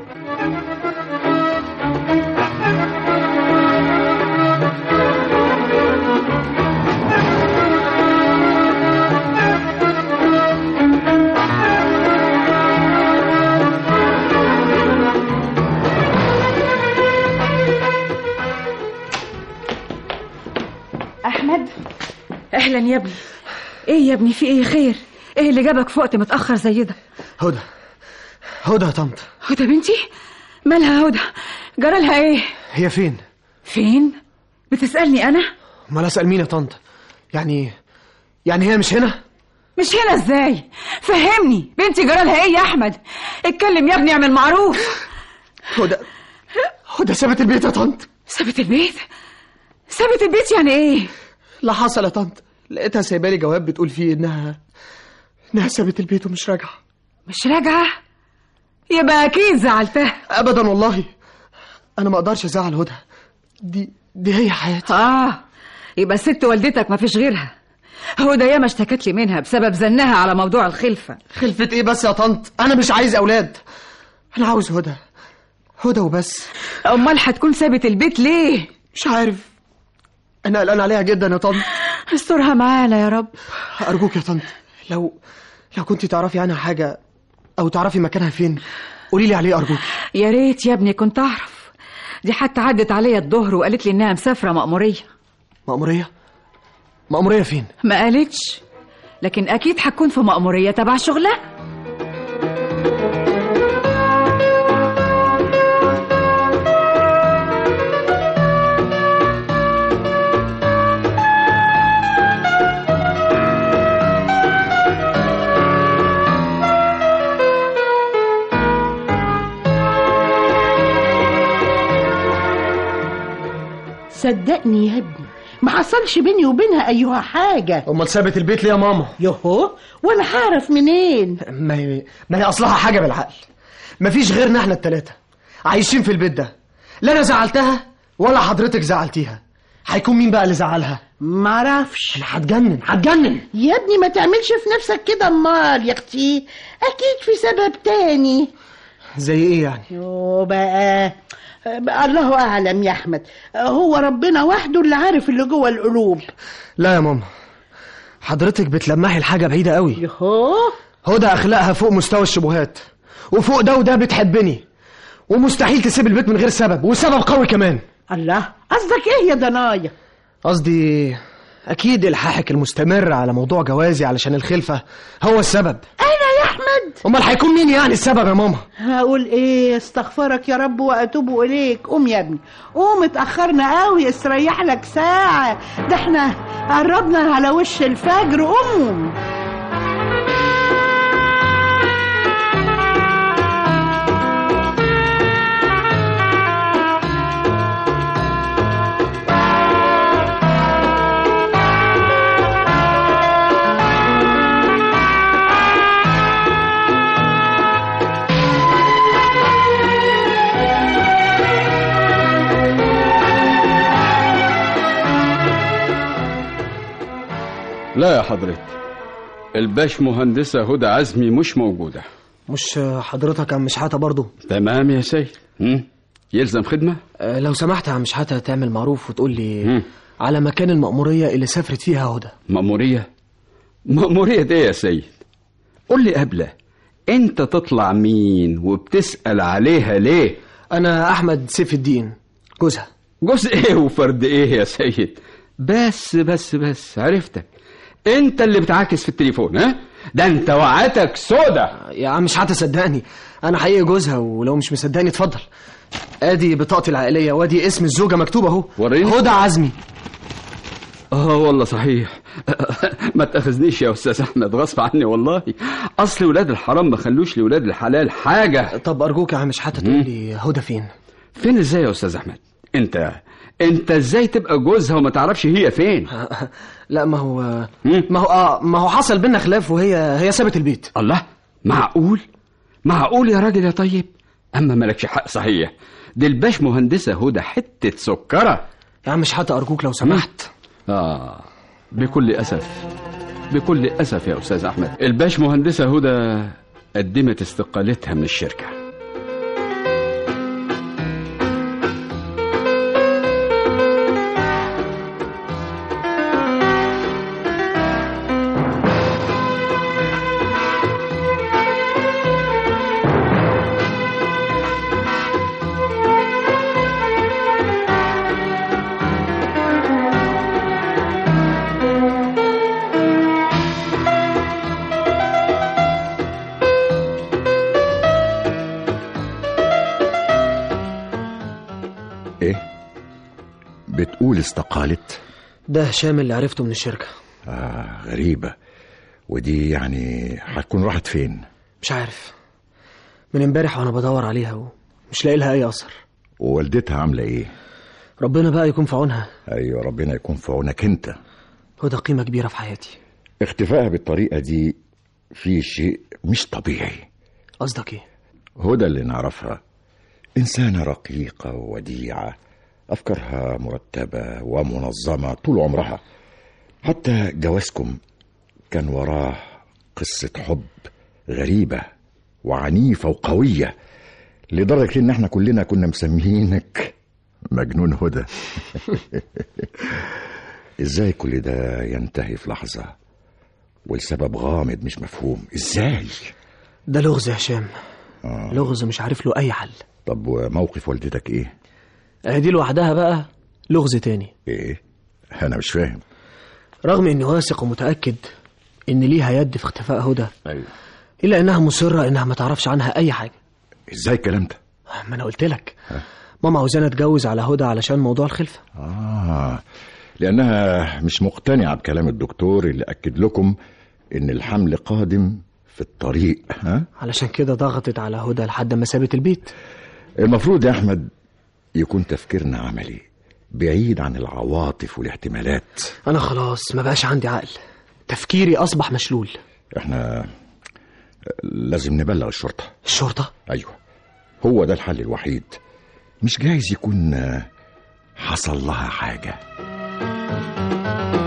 أحمد، أهلا يا ابني. إيه يا ابني، في إيه؟ خير؟ إيه اللي جابك في وقت متأخر زي ده؟ هدى هدى يا طنط. هدى بنتي؟ مالها هدى؟ جرالها إيه؟ هي فين؟ فين؟ بتسألني أنا؟ امال أسأل مين يا طنط؟ يعني يعني هي مش هنا؟ مش هنا إزاي؟ فهمني، بنتي جرالها إيه يا أحمد؟ اتكلم يا ابني، اعمل معروف. هدى هدى سابت البيت يا طنط. سابت البيت؟ سابت البيت يعني ايه؟ لا حصل يا طنط، لقيتها سايبالي جواب بتقول فيه انها انها سابت البيت ومش راجعه. مش راجعه؟ يبقى اكيد زعلتها. ابدا والله، انا ما اقدرش ازعل هدى، دي دي هي حياتي. اه يبقى ست والدتك ما فيش غيرها. هدى ياما اشتكت لي منها بسبب زنها على موضوع الخلفه. خلفه ايه بس يا طنط؟ انا مش عايز اولاد، انا عاوز هدى، هدى وبس. امال هتكون سابت البيت ليه؟ مش عارف، انا قلقان عليها جدا يا طنط. استرها معانا يا رب. ارجوك يا طنط، لو لو كنت تعرفي عنها حاجه او تعرفي مكانها فين قولي لي عليه ارجوك. يا ريت يا ابني كنت اعرف، دي حتى عدت عليا الظهر وقالت لي انها مسافره مأموريه. مأموريه؟ مأموريه فين؟ ما قالتش، لكن اكيد هتكون في مأموريه تبع شغلها. صدقني يا ابني ما حصلش بيني وبينها ايها حاجه. امال سابت البيت ليه يا ماما؟ يوهو، وانا هعرف منين؟ ما هي ما هي اصلها حاجه بالعقل، مفيش غيرنا احنا التلاتة عايشين في البيت ده، لا انا زعلتها ولا حضرتك زعلتيها، هيكون مين بقى اللي زعلها؟ معرفش. انا هتجنن هتجنن يا ابني ما تعملش في نفسك كده، امال يا اختي اكيد في سبب تاني. زي ايه يعني؟ يو بقى, بقى الله اعلم يا احمد، هو ربنا وحده اللي عارف اللي جوه القلوب. لا يا ماما، حضرتك بتلمحي الحاجة بعيدة قوي. يهو هدى اخلاقها فوق مستوى الشبهات، وفوق ده وده بتحبني، ومستحيل تسيب البيت من غير سبب، وسبب قوي كمان. الله، قصدك ايه يا ضنايا؟ قصدي اكيد الحاحك المستمر على موضوع جوازي علشان الخلفة هو السبب. انا يا احمد؟ امال هيكون مين يعني السبب يا ماما؟ هقول ايه؟ استغفرك يا رب واتوب اليك. قوم يا ابني قوم، اتاخرنا قوي، استريح لك ساعه، ده احنا قربنا على وش الفجر. قوم. لا يا حضرتك، الباش مهندسة هدى عزمي مش موجودة. مش حضرتك عم شحاتة برضو؟ تمام يا سيد. مم. يلزم خدمة؟ أه لو سمحت يا عم شحاتة تعمل معروف وتقول لي مم. على مكان المأمورية اللي سافرت فيها هدى. مأمورية؟ مأمورية ايه يا سيد؟ قول لي قبله، انت تطلع مين وبتسأل عليها ليه؟ انا احمد سيف الدين، جوزها. جوز ايه وفرد ايه يا سيد؟ بس بس بس عرفتك، انت اللي بتعاكس في التليفون. ها ده انت وعتك سودا يا عم شحاتة، صدقني انا حقيقي جوزها، ولو مش مصدقني اتفضل، ادي بطاقتي العائليه وادي اسم الزوجه مكتوب اهو، هدى عزمي. اه والله صحيح. ما تاخذنيش يا استاذ احمد، غصب عني والله، اصل ولاد الحرام ما خلوش لولاد الحلال حاجه. طب ارجوك يا عم شحاتة تقول لي هدى فين؟ فين ازاي يا استاذ احمد؟ انت انت ازاي تبقى جوزها وما تعرفش هي فين؟ لا ما هو ما هو اه ما هو حصل بينا خلاف وهي هي سابت البيت. الله، معقول معقول يا راجل يا طيب؟ اما مالكش حق صحيح، دي الباش مهندسه هدى حته سكره. يا عم شحاتة ارجوك لو سمحت. اه بكل اسف بكل اسف يا استاذ احمد، الباش مهندسه هدى قدمت استقالتها من الشركه. بتقول استقالت؟ ده هشام اللي عرفته من الشركة. آه غريبة، ودي يعني هتكون راحت فين؟ مش عارف، من امبارح وانا بدور عليها ومش لاقي لها اي اثر. ووالدتها عاملة ايه؟ ربنا بقى يكون في عونها. ايوه ربنا يكون في عونك انت. هدى قيمة كبيرة في حياتي. اختفائها بالطريقة دي في شيء مش طبيعي. قصدك ايه؟ هدى اللي نعرفها إنسانة رقيقة ووديعة، أفكارها مرتبة ومنظمة طول عمرها. حتى جوازكم كان وراه قصة حب غريبة وعنيفة وقوية، لدرجة إن احنا كلنا كنا مسميينك مجنون هدى. إزاي كل ده ينتهي في لحظة والسبب غامض مش مفهوم؟ إزاي؟ ده لغز يا هشام. آه. لغز مش عارف له أي حل. طب وموقف والدتك إيه؟ دي لوحدها بقى لغز تاني. إيه؟ أنا مش فاهم. رغم إني واثق ومتأكد إن ليها يد في اختفاء هدى، أيوة، إلا إنها مصرة إنها ما تعرفش عنها أي حاجة. إزاي الكلام ده؟ ما أنا قلت لك، ماما عاوزانا أتجوز على هدى علشان موضوع الخلفة. آه لأنها مش مقتنعة بكلام الدكتور اللي أكد لكم إن الحمل قادم في الطريق. ها؟ علشان كده ضغطت على هدى لحد ما سابت البيت. المفروض يا أحمد يكون تفكيرنا عملي بعيد عن العواطف والاحتمالات. أنا خلاص ما بقاش عندي عقل، تفكيري أصبح مشلول. إحنا لازم نبلغ الشرطة. الشرطة؟ أيوة، هو ده الحل الوحيد. مش جايز يكون حصل لها حاجة.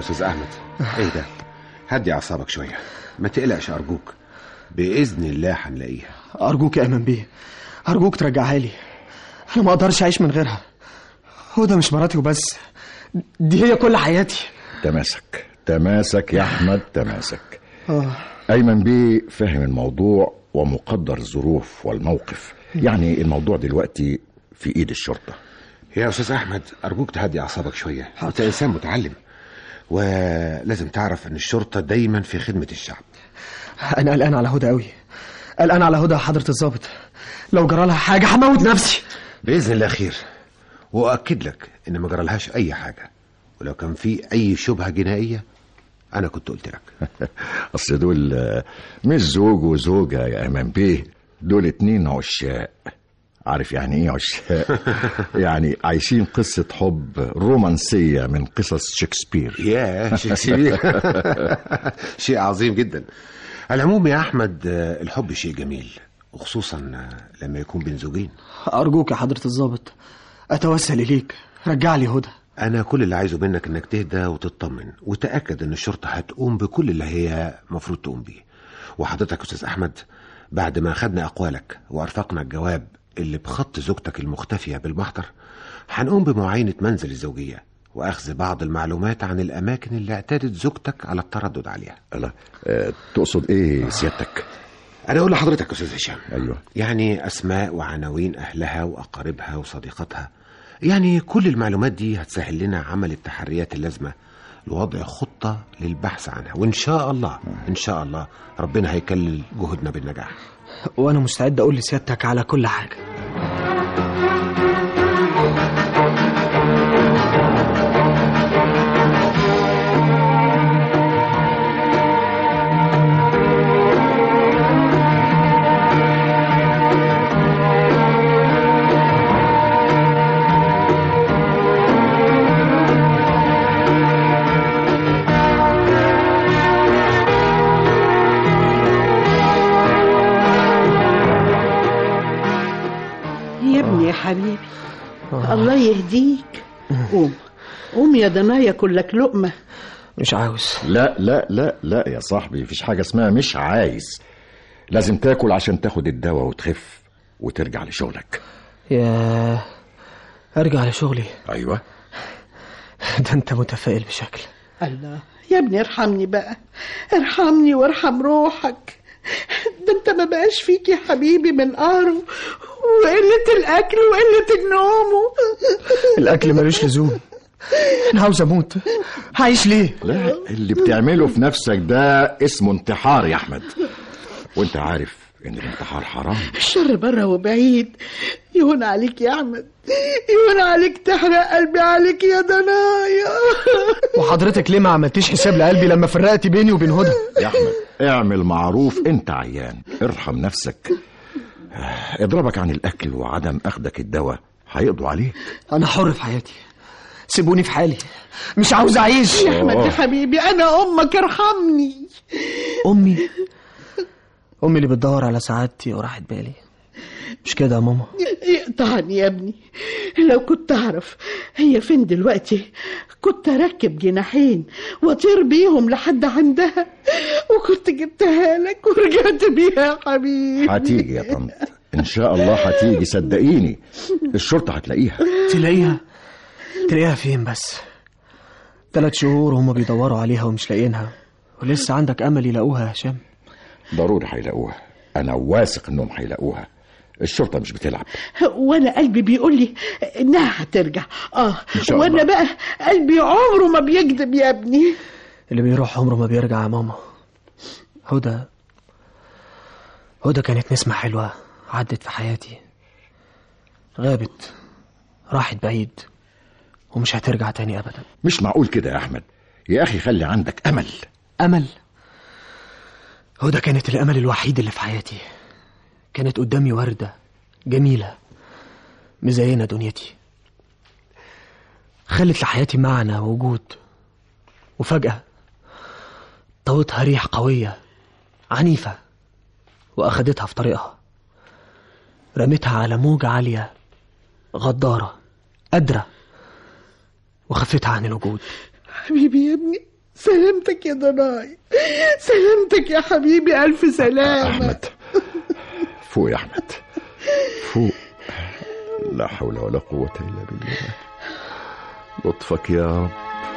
أستاذ أحمد، إيه ده؟ هدي أعصابك شوية، ما تقلقش أرجوك، بإذن الله هنلاقيها. أرجوك يا أيمن بيه، أرجوك ترجعها لي، أنا ما أقدرش أعيش من غيرها. هدى مش مراتي وبس، دي هي كل حياتي. تماسك تماسك يا أحمد، تماسك. آه. أيمن بيه فاهم الموضوع ومقدر الظروف والموقف، يعني الموضوع دلوقتي في إيد الشرطة. يا أستاذ أحمد أرجوك تهدي أعصابك شوية، أنت إنسان متعلم ولازم تعرف أن الشرطة دايما في خدمة الشعب. أنا قلقان على هدى قوي، قلقان على هدى حضرة الضابط، لو جرالها حاجة هموت نفسي. بإذن الله خير، وأؤكد لك إن ما جرالهاش أي حاجة، ولو كان في أي شبهة جنائية أنا كنت قلت لك. أصل دول مش زوج وزوجة يا أيمن بيه، دول اتنين عشاق. عارف يعني ايه عشاق؟ يعني عايشين قصة حب رومانسية من قصص شكسبير. يا شكسبير. شيء عظيم جدا. العموم يا أحمد، الحب شيء جميل، وخصوصا لما يكون بين زوجين. أرجوك يا حضرة الضابط، أتوسل إليك، رجع لي هدى. أنا كل اللي عايزه منك إنك تهدى وتطمن، وتأكد إن الشرطة هتقوم بكل اللي هي مفروض تقوم بيه. وحضرتك يا أستاذ أحمد، بعد ما أخدنا أقوالك وأرفقنا الجواب اللي بخط زوجتك المختفية بالمحضر، هنقوم بمعاينة منزل الزوجية وأخذ بعض المعلومات عن الأماكن اللي اعتادت زوجتك على التردد عليها. لا أه تقصد إيه سيادتك؟ أنا أقول لحضرتك يا أستاذ هشام، أيوة، يعني أسماء وعناوين أهلها وأقاربها وصديقاتها، يعني كل المعلومات دي هتسهل لنا عمل التحريات اللازمة لوضع خطة للبحث عنها، وإن شاء الله إن شاء الله ربنا هيكلل جهودنا بالنجاح. وأنا مستعد أقول لسيادتك على كل حاجة. حبيبي آه. الله يهديك. قوم قوم يا ضنايا، كلك لقمة. مش عاوز. لا لا لا لا يا صاحبي، مفيش حاجة اسمها مش عايز، لازم تاكل عشان تاخد الدواء وتخف وترجع لشغلك. يا ارجع لشغلي؟ ايوه. ده انت متفائل بشكل. الله يا ابني ارحمني بقى، ارحمني وارحم روحك. ده انت ما بقاش فيك يا حبيبي من قاره وقلة الأكل وقلة النوم. الأكل ملوش لزوم، أنا عاوز أموت، هعيش ليه؟ لا، اللي بتعمله في نفسك ده اسمه انتحار يا أحمد، وانت عارف ان الانتحار حرام. الشر بره وبعيد. يهون عليك يا أحمد، يهون عليك تحرق قلبي عليك يا ضنايا. وحضرتك ليه ما عملتيش حساب لقلبي لما فرقتي بيني وبين هدى؟ يا أحمد اعمل معروف، انت عيان، ارحم نفسك. اضربك عن الأكل وعدم أخدك الدواء هيقضوا عليك. أنا حر في حياتي، سيبوني في حالي، مش عاوز أعيش. يا أحمد يا حبيبي، أنا أمك، ارحمني. أمي أمي اللي بتدور على سعادتي وراحة بالي، مش كده يا ماما؟ يقطعني يا ابني، لو كنت أعرف هي فين دلوقتي كنت أركب جناحين وأطير بيهم لحد عندها، وكنت جبتها لك ورجعت بيها يا حبيبي. هتيجي يا طنط، إن شاء الله هتيجي، صدقيني الشرطة هتلاقيها. تلاقيها؟ تلاقيها فين بس؟ ثلاث شهور وهم بيدوروا عليها ومش لاقيينها، ولسه عندك أمل يلاقوها يا هشام؟ ضروري هيلاقوها، أنا واثق إنهم هيلاقوها، الشرطة مش بتلعب. وانا قلبي بيقول لي انها هترجع. اه وانا بقى قلبي عمره ما بيكذب يا ابني. اللي بيروح عمره ما بيرجع يا ماما. هدى هدى كانت نسمة حلوة عدت في حياتي، غابت، راحت بعيد، ومش هترجع تاني ابدا. مش معقول كده يا احمد يا اخي، خلي عندك امل. امل؟ هدى كانت الامل الوحيد اللي في حياتي، كانت قدامي وردة جميلة مزينة دنيتي، خلت لحياتي معنى ووجود، وفجأة طوتها ريح قوية عنيفة وأخدتها في طريقها، رمتها على موجة عالية غدارة قادرة وخفتها عن الوجود. حبيبي يا ابني، سلامتك يا ضناي، سلامتك يا حبيبي، ألف سلامة. أحمد فوق يا أحمد، فوق. لا حول ولا قوة إلا بالله. لطفك يا رب.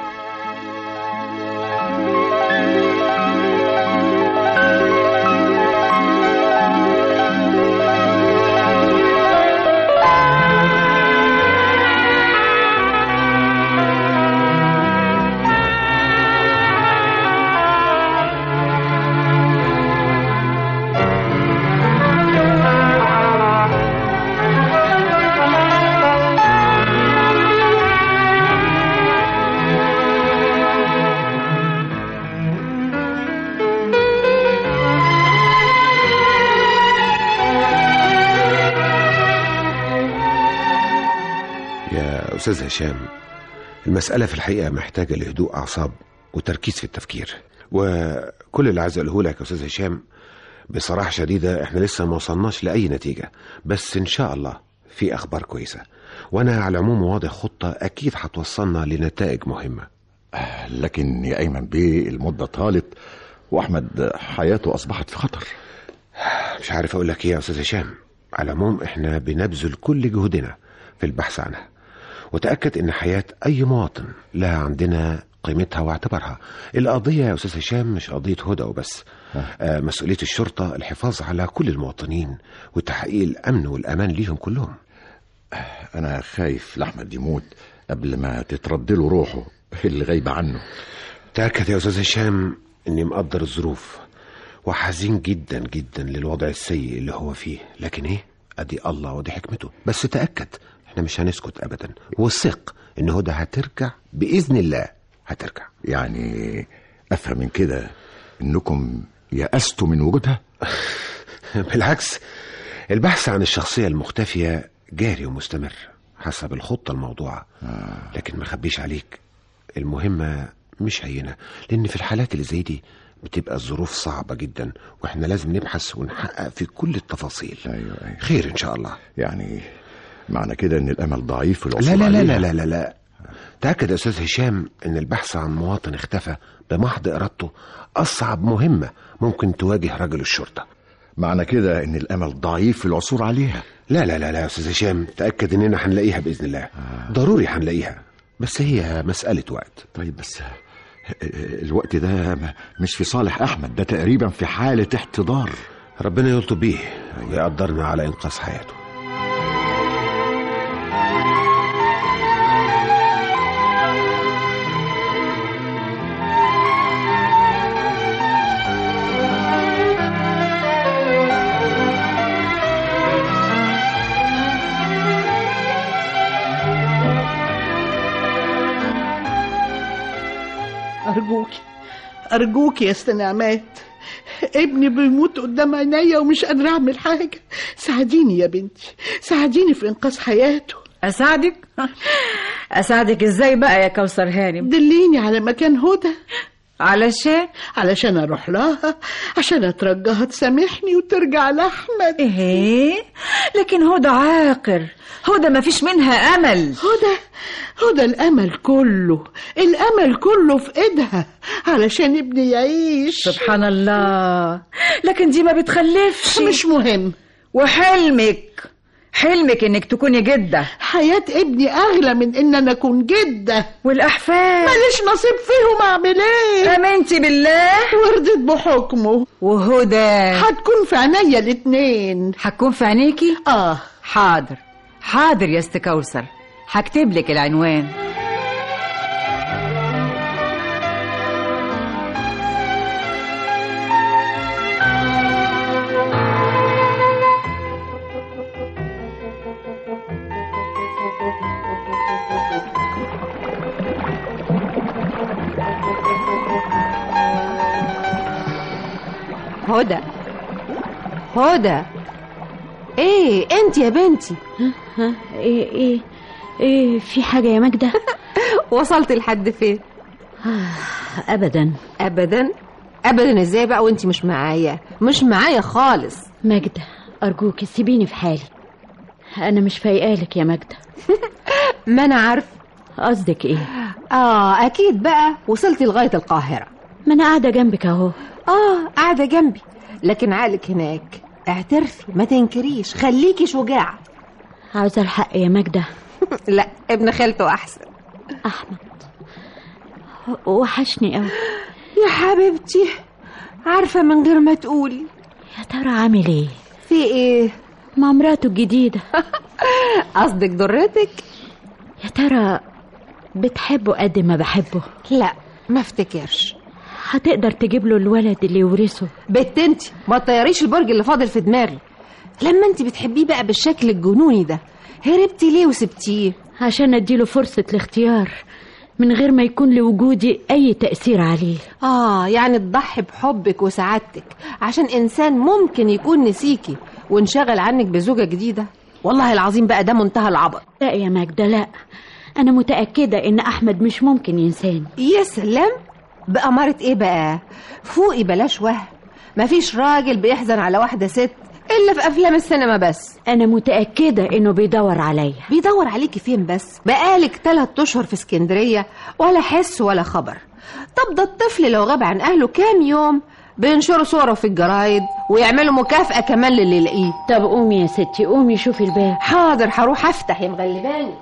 أستاذ هشام، المسألة في الحقيقة محتاجة لهدوء أعصاب وتركيز في التفكير، وكل اللي عايز أقوله لك يا أستاذ هشام بصراحة شديدة إحنا لسه ما وصلناش لأي نتيجة، بس إن شاء الله في أخبار كويسة، وأنا على العموم واضح خطة أكيد هتوصلنا لنتائج مهمة. لكن يا أيمن بيه المدة طالت وأحمد حياته أصبحت في خطر. مش عارف أقول لك إيه يا أستاذ هشام، على العموم إحنا بنبذل كل جهدنا في البحث عنها، وتأكد إن حياة أي مواطن لها عندنا قيمتها واعتبارها. القضية يا أستاذ هشام مش قضية هدى وبس، آه مسؤولية الشرطة الحفاظ على كل المواطنين وتحقيق الأمن والأمان ليهم كلهم. أنا خايف لأحمد يموت قبل ما تتردله روحه اللي غايبة عنه. تأكد يا أستاذ هشام إني مقدر الظروف وحزين جدا جدا للوضع السيء اللي هو فيه، لكن إيه أدي الله ودي حكمته. بس تأكد احنا مش هنسكت ابدا، والثق ان هدى هترجع باذن الله، هترجع. يعني افهم من كده انكم يأستوا من وجودها؟ بالعكس، البحث عن الشخصية المختفية جاري ومستمر حسب الخطة الموضوعة. آه. لكن ما خبيش عليك المهمة مش هينة، لان في الحالات اللي زي دي بتبقى الظروف صعبة جدا، واحنا لازم نبحث ونحقق في كل التفاصيل. أيوة أيوة. خير ان شاء الله. يعني معنى كده ان الامل ضعيف في الوصول لا لا عليها. لا لا لا لا لا تأكد يا أستاذ هشام ان البحث عن مواطن اختفى بمحض ارادته اصعب مهمة ممكن تواجه رجل الشرطة. معنى كده ان الامل ضعيف في العثور عليها. لا لا لا لا يا أستاذ هشام، تأكد اننا هنلاقيها باذن الله. آه. ضروري هنلاقيها، بس هي مسألة وقت. طيب بس الوقت ده مش في صالح احمد، ده تقريبا في حالة احتضار. ربنا يلطف بيه ويقدرنا على انقاذ حياته. أرجوكي أرجوكي يا استنعمات، ابني بيموت قدام عينيا ومش قادرة أعمل حاجة. ساعديني يا بنتي، ساعديني في إنقاذ حياته. أساعدك؟ أساعدك إزاي بقى يا كوثر هانم؟ دليني على مكان هدى. علشان علشان أروح لها، عشان أترجاها تسامحني وترجع لأحمد. إيه؟ لكن هدى عاقر، هدى ما فيش منها أمل. هدى هدى الأمل كله، الأمل كله في إيدها علشان ابني يعيش. سبحان الله، لكن دي ما بتخلفش. مش مهم. وحلمك حلمك انك تكوني جدة. حياة ابني اغلى من ان انا اكون جدة. والاحفاد ماليش نصيب فيهم، اعمل ايه؟ امنتي بالله ورضيت بحكمه. وهدى هتكون في عينيا الاتنين. هتكون في عينيكي؟ اه حاضر حاضر يا ست كوثر، هكتب لك العنوان. هدى هدى، ايه انت يا بنتي؟ ها ها ايه ايه ايه في حاجة يا ماجدة؟ وصلت لحد فين؟ ابدا ابدا ابدا. ازاي بقى وانت مش معايا؟ مش معايا خالص. ماجدة ارجوك سيبيني في حالي، انا مش فايقالك يا ماجدة. ما انا عارف. قصدك ايه؟ اه اكيد بقى وصلتي لغايه القاهره. ما انا قاعده جنبك اهو. اه قاعده جنبي، لكن عقلك هناك. اعترفي، ما تنكريش، خليكي شجاعه. عاوزه الحق يا ماجده. لا ابن خالته احسن. احمد وحشني قوي يا حبيبتي، عارفه من غير ما تقولي. يا ترى عامل ايه؟ في ايه؟ مع مراته الجديده. قصدك ضرتك؟ يا ترى بتحبه قد ما بحبه؟ لا ما افتكرش. هتقدر تجيب له الولد اللي يورثه؟ بنت انت ما تطيريش البرج اللي فاضل في دماغي. لما انت بتحبيه بقى بالشكل الجنوني ده، هربتي ليه وسبتيه؟ عشان اديله فرصه الاختيار من غير ما يكون لوجودي اي تأثير عليه. اه يعني تضحي بحبك وسعادتك عشان انسان ممكن يكون نسيكي وانشغل عنك بزوجة جديدة؟ والله العظيم بقى ده منتهى العبط. لا يا ماجدة لا، انا متأكدة ان احمد مش ممكن ينساني. يا سلام، بأمارة ايه بقى؟ فوقي بلاش وهم. مفيش راجل بيحزن على واحدة ست الا في افلام السينما بس. انا متأكدة انه بيدور عليا. بيدور عليكي فين بس؟ بقالك ثلاث اشهر في اسكندرية ولا حس ولا خبر. طب ده الطفل لو غاب عن اهله كام يوم بينشروا صوره في الجرايد ويعملوا مكافأة كمان للي يلاقيه. طب قومي يا ستي، قومي شوفي الباب. حاضر هروح افتح يا مغلباني.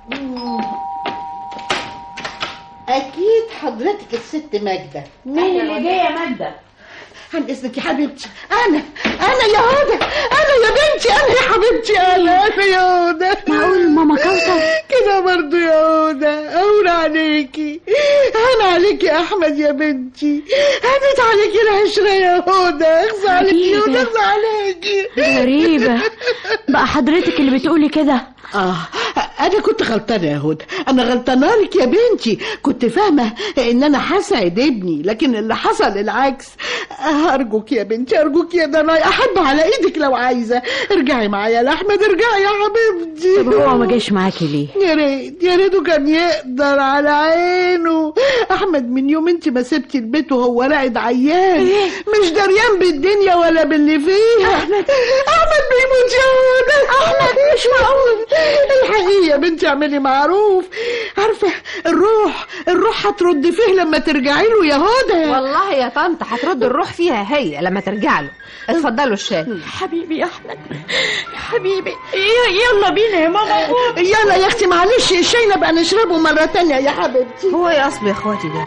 اكيد حضرتك الست ماجده. مين اللي جاي يا ماجده؟ عن اذنك يا حبيبتي. انا انا يا هدى، انا يا بنتي، انا يا حبيبتي، انا انا يا هدى. معقول ماما كوثر كده برضه يا هدى؟ اقول عليكي، انا عليكي يا احمد يا بنتي، هدت عليكي العشره يا هدى. اخزى عليكي يا هدى، اخزى عليكي. غريبه بقى حضرتك اللي بتقولي كده. اه انا كنت غلطانه يا هدى، انا غلطانه لك يا بنتي. كنت فاهمه ان انا هسعد ابني، لكن اللي حصل العكس. ارجوك يا بنتي، ارجوك يا دنيا، احب على ايدك لو عايزه. ارجعي معايا لاحمد، ارجعي يا حبيبتي. طب هو ما جاش معاكي ليه؟ يا ريت يا ريته كان يقدر، على عينه. احمد من يوم انت ما سبتي البيت وهو راقد عيان، مش دريان بالدنيا ولا باللي فيها. احمد احمد بيموت يا هدى. احمد مش معقول. الحقيقه يا بنتي اعملي معروف. عارفه الروح الروح هترد فيه لما ترجعي له يا هدى. والله يا طنط هترد الروح فيها هي لما ترجع له. اتفضلوا الشاي. حبيبي يا احمد يا حبيبي. يلا بينا يا ماما. يلا يا اختي، معلش الشاي نبقى نشربه مره تانية يا حبيبتي. هو يا اصل يا اخواتي ده.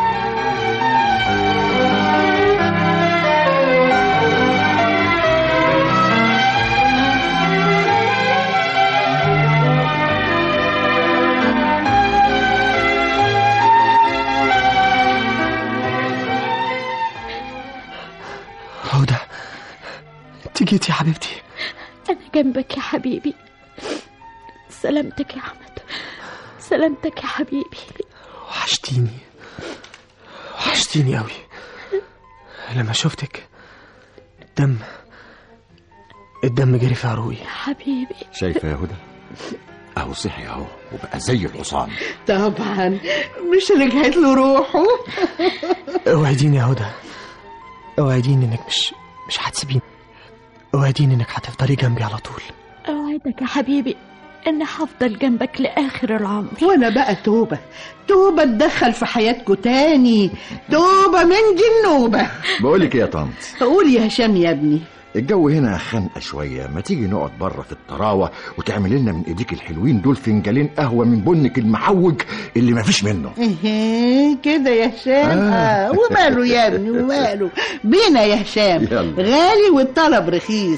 هدى، انت جيتي يا حبيبتي. انا جنبك يا حبيبي. سلامتك يا احمد، سلامتك يا حبيبي. وحشتيني وحشتيني قوي. لما شفتك الدم الدم جري في عروقي يا حبيبي. شايفه يا هدى؟ اهو صحي اهو وبقى زي الحصان. طبعا مش رجعت له روحه. اوعديني يا هدى، اوعديني انك مش مش هتسيبيني. اوعديني انك هتفضلي جنبي على طول. اوعدك يا حبيبي ان هفضل جنبك لاخر العمر. وانا بقى توبه توبه اتدخل في حياتكم تاني، توبه من دي النوبه. بقولك يا طنط، قول يا هشام يا ابني. الجو هنا خانقه شويه، ما تيجي نقعد بره في الطراوه وتعمل لنا من ايديك الحلوين دول فنجالين قهوه من بنك المحوج اللي ما فيش منه. ايه كده يا هشام؟ آه. آه. وماله يا ابني وماله؟ بينا يا هشام، غالي والطلب رخيص.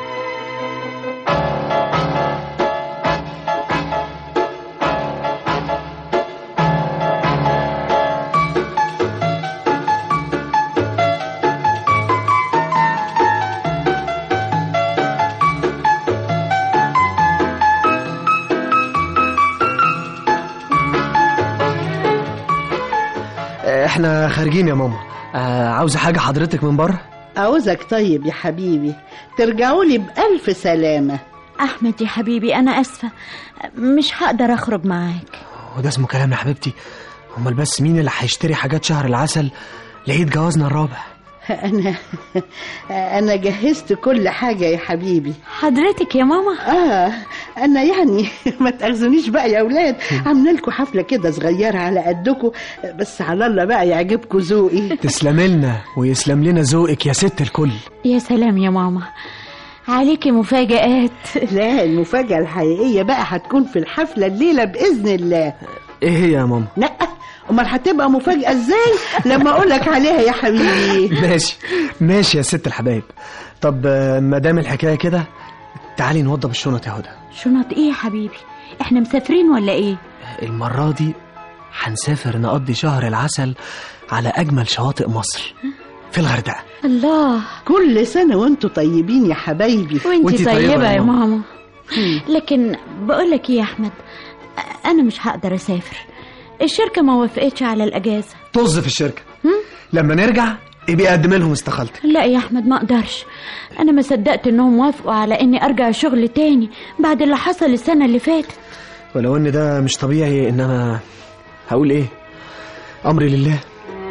احنا خارجين يا ماما. آه عاوزة حاجة حضرتك من بره؟ عاوزك طيب يا حبيبي ترجعوا لي بألف سلامة. احمد يا حبيبي انا اسفة، مش هقدر اخرج معاك. وده اسمه كلام يا حبيبتي؟ امال بس مين اللي هيشتري حاجات شهر العسل لعيد جوازنا الرابع؟ انا انا جهزت كل حاجة يا حبيبي. حضرتك يا ماما؟ اه انا يعني ما تاخذونيش بقى يا اولاد، عامله لكم حفله كده صغيره على قدكم، بس على الله بقى يعجبكم ذوقي. تسلم لنا ويسلم لنا ذوقك يا ست الكل. يا سلام يا ماما، عليكي مفاجآت. لا، المفاجأة الحقيقية بقى هتكون في الحفلة الليلة بإذن الله. ايه هي يا ماما؟ لا، امال هتبقى مفاجأة ازاي لما اقولك عليها يا حبيبي؟ ماشي ماشي يا ست الحبايب. طب ما دام الحكاية كده، تعالي نوضب الشنط يا هدى. شنط ايه يا حبيبي؟ احنا مسافرين ولا ايه؟ المرة دي هنسافر نقضي شهر العسل على أجمل شواطئ مصر في الغردقة. الله، كل سنة وانتوا طيبين يا حبايبي. وانتي طيبة, طيبة يا ماما, ماما. لكن بقولك ايه يا أحمد، أنا مش هقدر أسافر، الشركة ما وافقتش على الأجازة. طز في الشركة. هم؟ لما نرجع يبقى أقدم لهم استقالتك. لا يا أحمد، ما أقدرش، أنا ما صدقت إنهم وافقوا على إني أرجع الشغل تاني بعد اللي حصل السنة اللي فاتت. ولو إن ده مش طبيعي، إنما هقول إيه، أمري لله.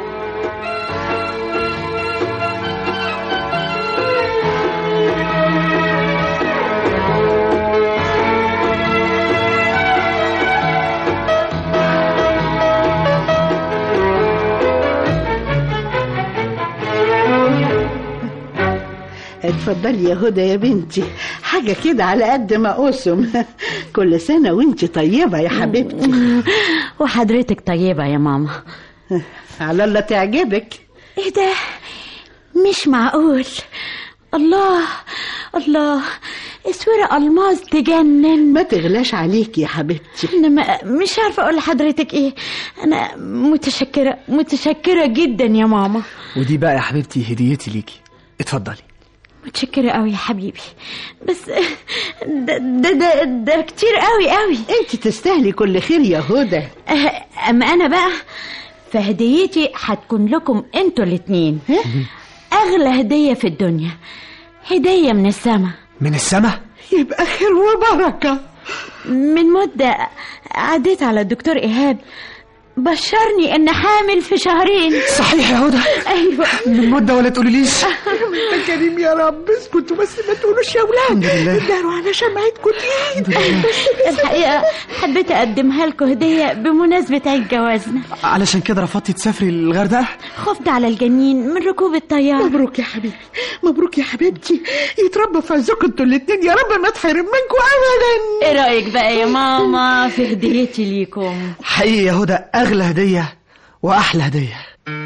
اتفضلي يا هدى يا بنتي، حاجة كده على قد ما قسم. كل سنة وانتي طيبة يا حبيبتي. وحضرتك طيبة يا ماما. على الله تعجبك. ايه ده؟ مش معقول. الله الله، اسورة الماس تجنن. ما تغلاش عليك يا حبيبتي. انا ما مش عارفة اقول لحضرتك ايه. انا متشكرة متشكرة جدا يا ماما. ودي بقى يا حبيبتي هديتي ليكي، اتفضلي. متشكرة قوي يا حبيبي، بس ده ده ده, ده كتير قوي قوي. انت تستاهلي كل خير يا هدى. اما انا بقى فهديتي هتكون لكم انتوا الاتنين. اغلى هدية في الدنيا، هدية من السما. من السما؟ يبقى خير وبركة. من مدة عديت على الدكتور إيهاب، بشرني ان حامل في شهرين. صحيح يا هدى؟ ايوه. من مده ولا تقوليليش؟ انت كريم يا رب. اسكتوا بس ما تقولوش يا اولاد. داروا على شمعتكم دي. الحقيقه حبيت اقدمها لكم هديه بمناسبه عيد جوازنا. علشان كده رفضتي تسافري الغردقه؟ خفت على الجنين من ركوب الطياره. مبروك يا حبيبي، مبروك يا حبيبتي، يتربى في عزكم انتوا الاثنين يا رب، ما تحرم منكم ابدا. ايه رايك بقى يا ماما في هديتي ليكم؟ حقيقي يا هدى أغلى هدية وأحلى هدية.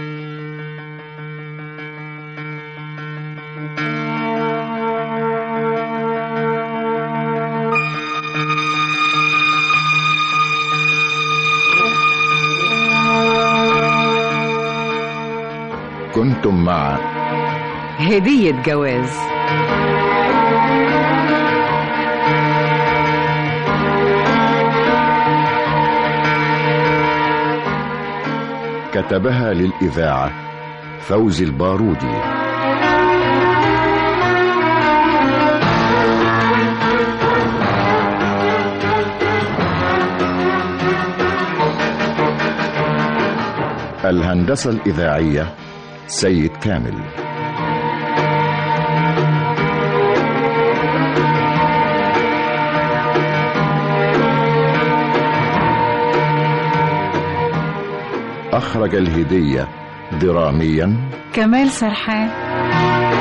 كنتم مع هدية جواز، كتبها للإذاعة فوزي البارودي. الهندسة الإذاعية سيد كامل. أخرج الهدية دراميا كمال سرحان.